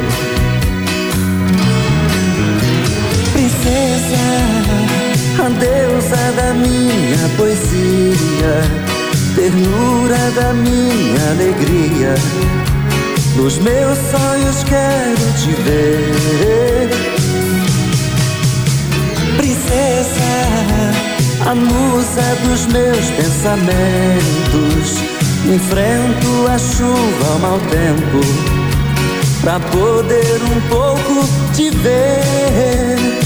Princesa, a deusa da minha poesia, ternura da minha alegria, nos meus sonhos quero te ver. Princesa, a musa dos meus pensamentos, enfrento a chuva ao mau tempo pra poder um pouco te ver.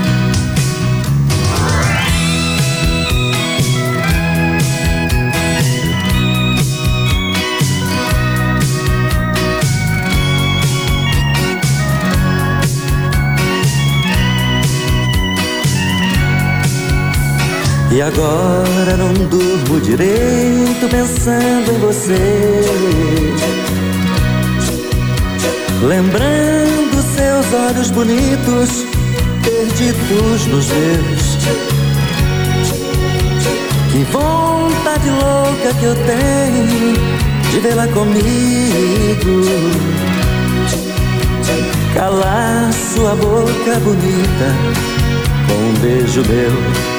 E agora não durmo direito pensando em você, lembrando seus olhos bonitos perdidos nos meus. Que vontade louca que eu tenho de vê-la comigo, calar sua boca bonita com um beijo meu.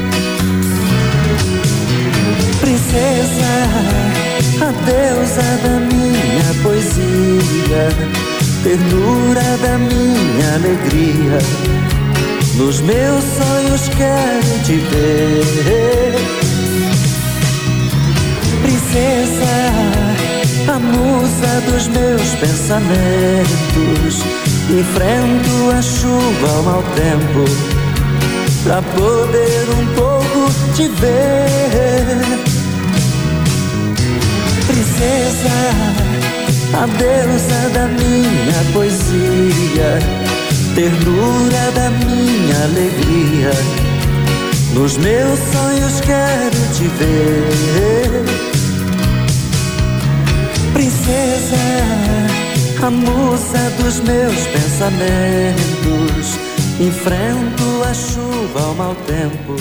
Princesa, a deusa da minha poesia, ternura da minha alegria, nos meus sonhos quero te ver. Princesa, a musa dos meus pensamentos, enfrento a chuva ao mau tempo pra poder um pouco te ver. Princesa, a deusa da minha poesia, ternura da minha alegria, nos meus sonhos quero te ver. Princesa, a musa dos meus pensamentos, enfrento a chuva ao mau tempo.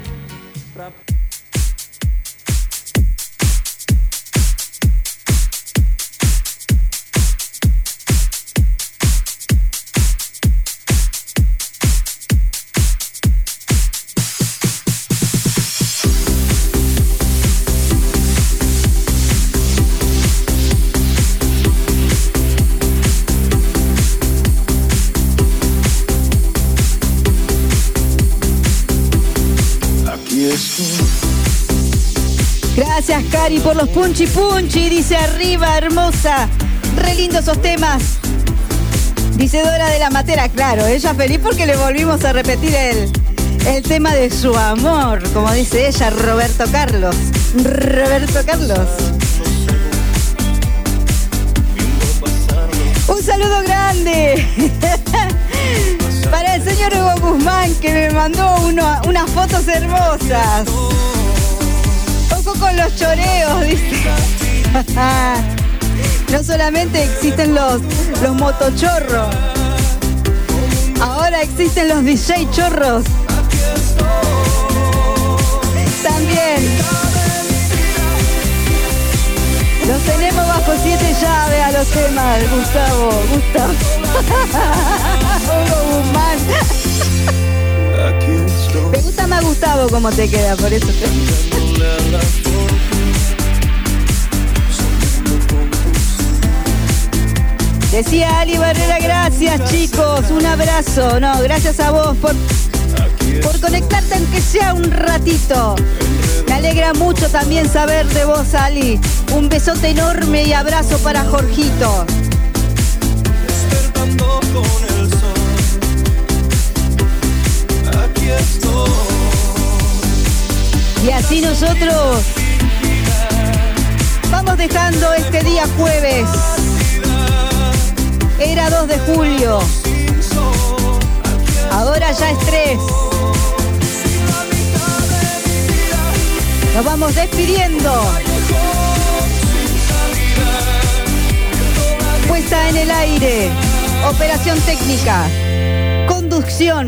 Gracias, Cari, por los punchi punchi. Dice arriba, hermosa. Re lindos esos temas. Dice Dora de la Matera. Claro, ella feliz porque le volvimos a repetir el tema de su amor. Como dice ella, Roberto Carlos. Roberto Carlos. Un saludo grande para el señor Hugo Guzmán, que me mandó unas fotos hermosas. Ojo con los choreos, dice. No solamente existen los motochorros, ahora existen los DJ chorros. También los tenemos bajo 7 llaves a los temas, Gustavo. Hugo Guzmán. Me gusta más Gustavo cómo te queda, por eso te... Decía Ali Barrera, gracias chicos, un abrazo. No, gracias a vos por conectarte aunque sea un ratito. Me alegra mucho también saber de vos, Ali. Un besote enorme y abrazo para Jorgito. Despertando con el sol, aquí estoy. Y así nosotros vamos dejando este día jueves. Era 2 de julio. Ahora ya es 3. Nos vamos despidiendo. Puesta en el aire. Operación técnica. Conducción.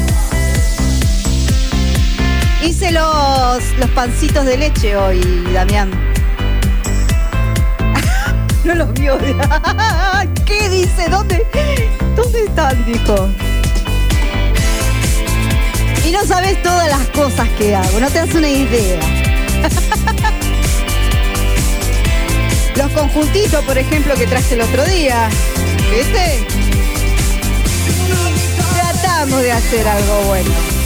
Hice los pancitos de leche hoy, Damián. No los vio. ¿Qué dice? ¿Dónde están? Dijo. Y no sabes todas las cosas que hago. No te das una idea. Los conjuntitos, por ejemplo, que traje el otro día. ¿Viste? Tratamos de hacer algo bueno.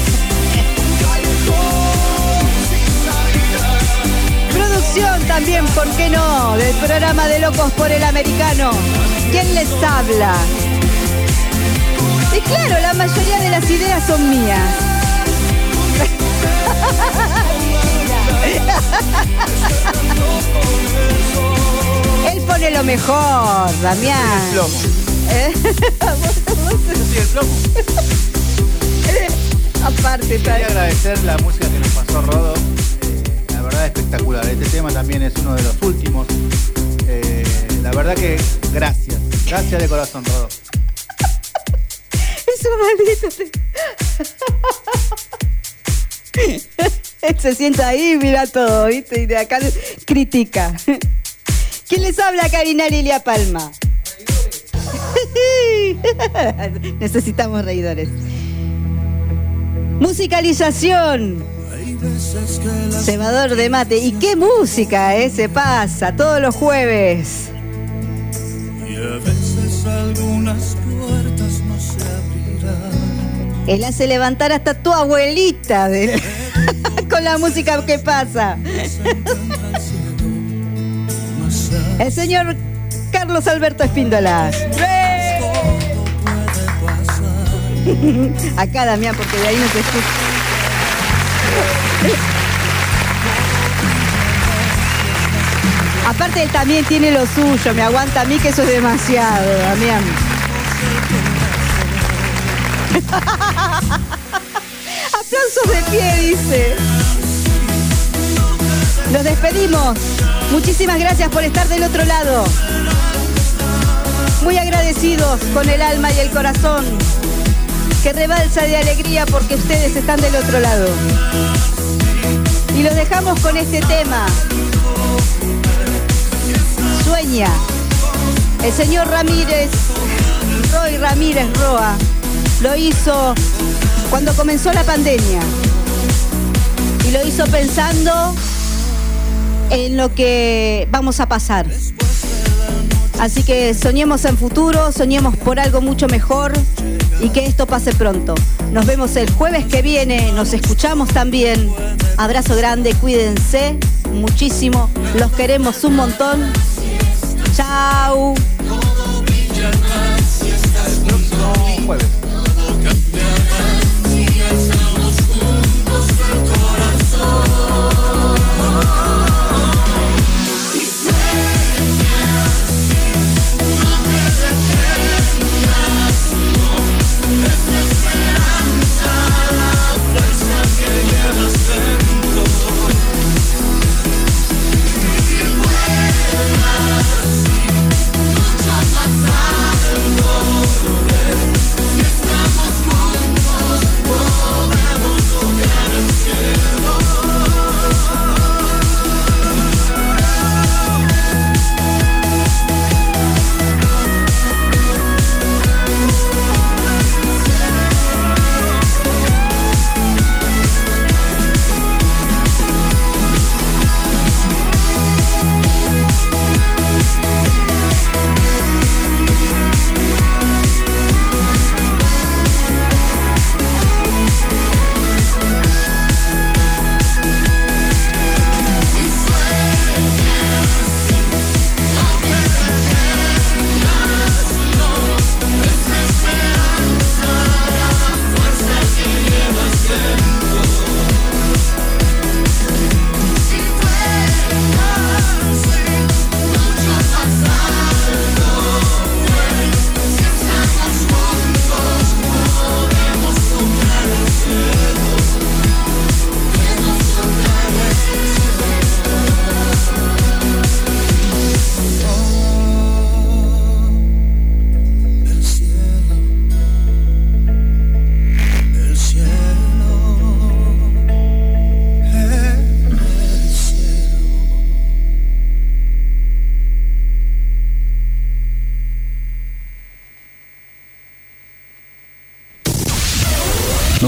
Producción también, ¿por qué no? Del programa de Locos por el Americano. ¿Quién les habla? Y claro, la mayoría de las ideas son mías. Él pone lo mejor, Damián. El plomo. Sí, el plomo. Aparte, quería agradecer la música que nos pasó Rodo. La verdad espectacular. Este tema también es uno de los últimos. La verdad que gracias. Gracias de corazón, Rodo. Es un maldito. Se sienta ahí, mira todo, ¿viste? Y de acá critica. ¿Quién les habla? Karina Lilia Palma. Necesitamos reidores. Musicalización. Cebador de mate. ¿Y qué música se pasa todos los jueves? Y a veces algunas puertas no se abrirán. Él hace levantar hasta tu abuelita con la música que pasa. El señor Carlos Alberto Espíndola. Acá, Damián, porque de ahí no se escucha. Aparte él también tiene lo suyo, me aguanta a mí que eso es demasiado, Damián. Aplausos de pie, dice. Nos despedimos. Muchísimas gracias por estar del otro lado. Muy agradecidos con el alma y el corazón, que rebalsa de alegría porque ustedes están del otro lado. Y los dejamos con este tema. Sueña. El señor Ramírez, Roy Ramírez Roa, lo hizo cuando comenzó la pandemia. Y lo hizo pensando en lo que vamos a pasar. Así que soñemos en futuro, soñemos por algo mucho mejor y que esto pase pronto. Nos vemos el jueves que viene, nos escuchamos también. Abrazo grande, cuídense muchísimo, los queremos un montón. Chau. Jueves. Yes.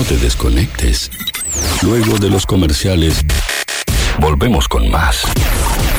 te desconectes. Luego de los comerciales, volvemos con más.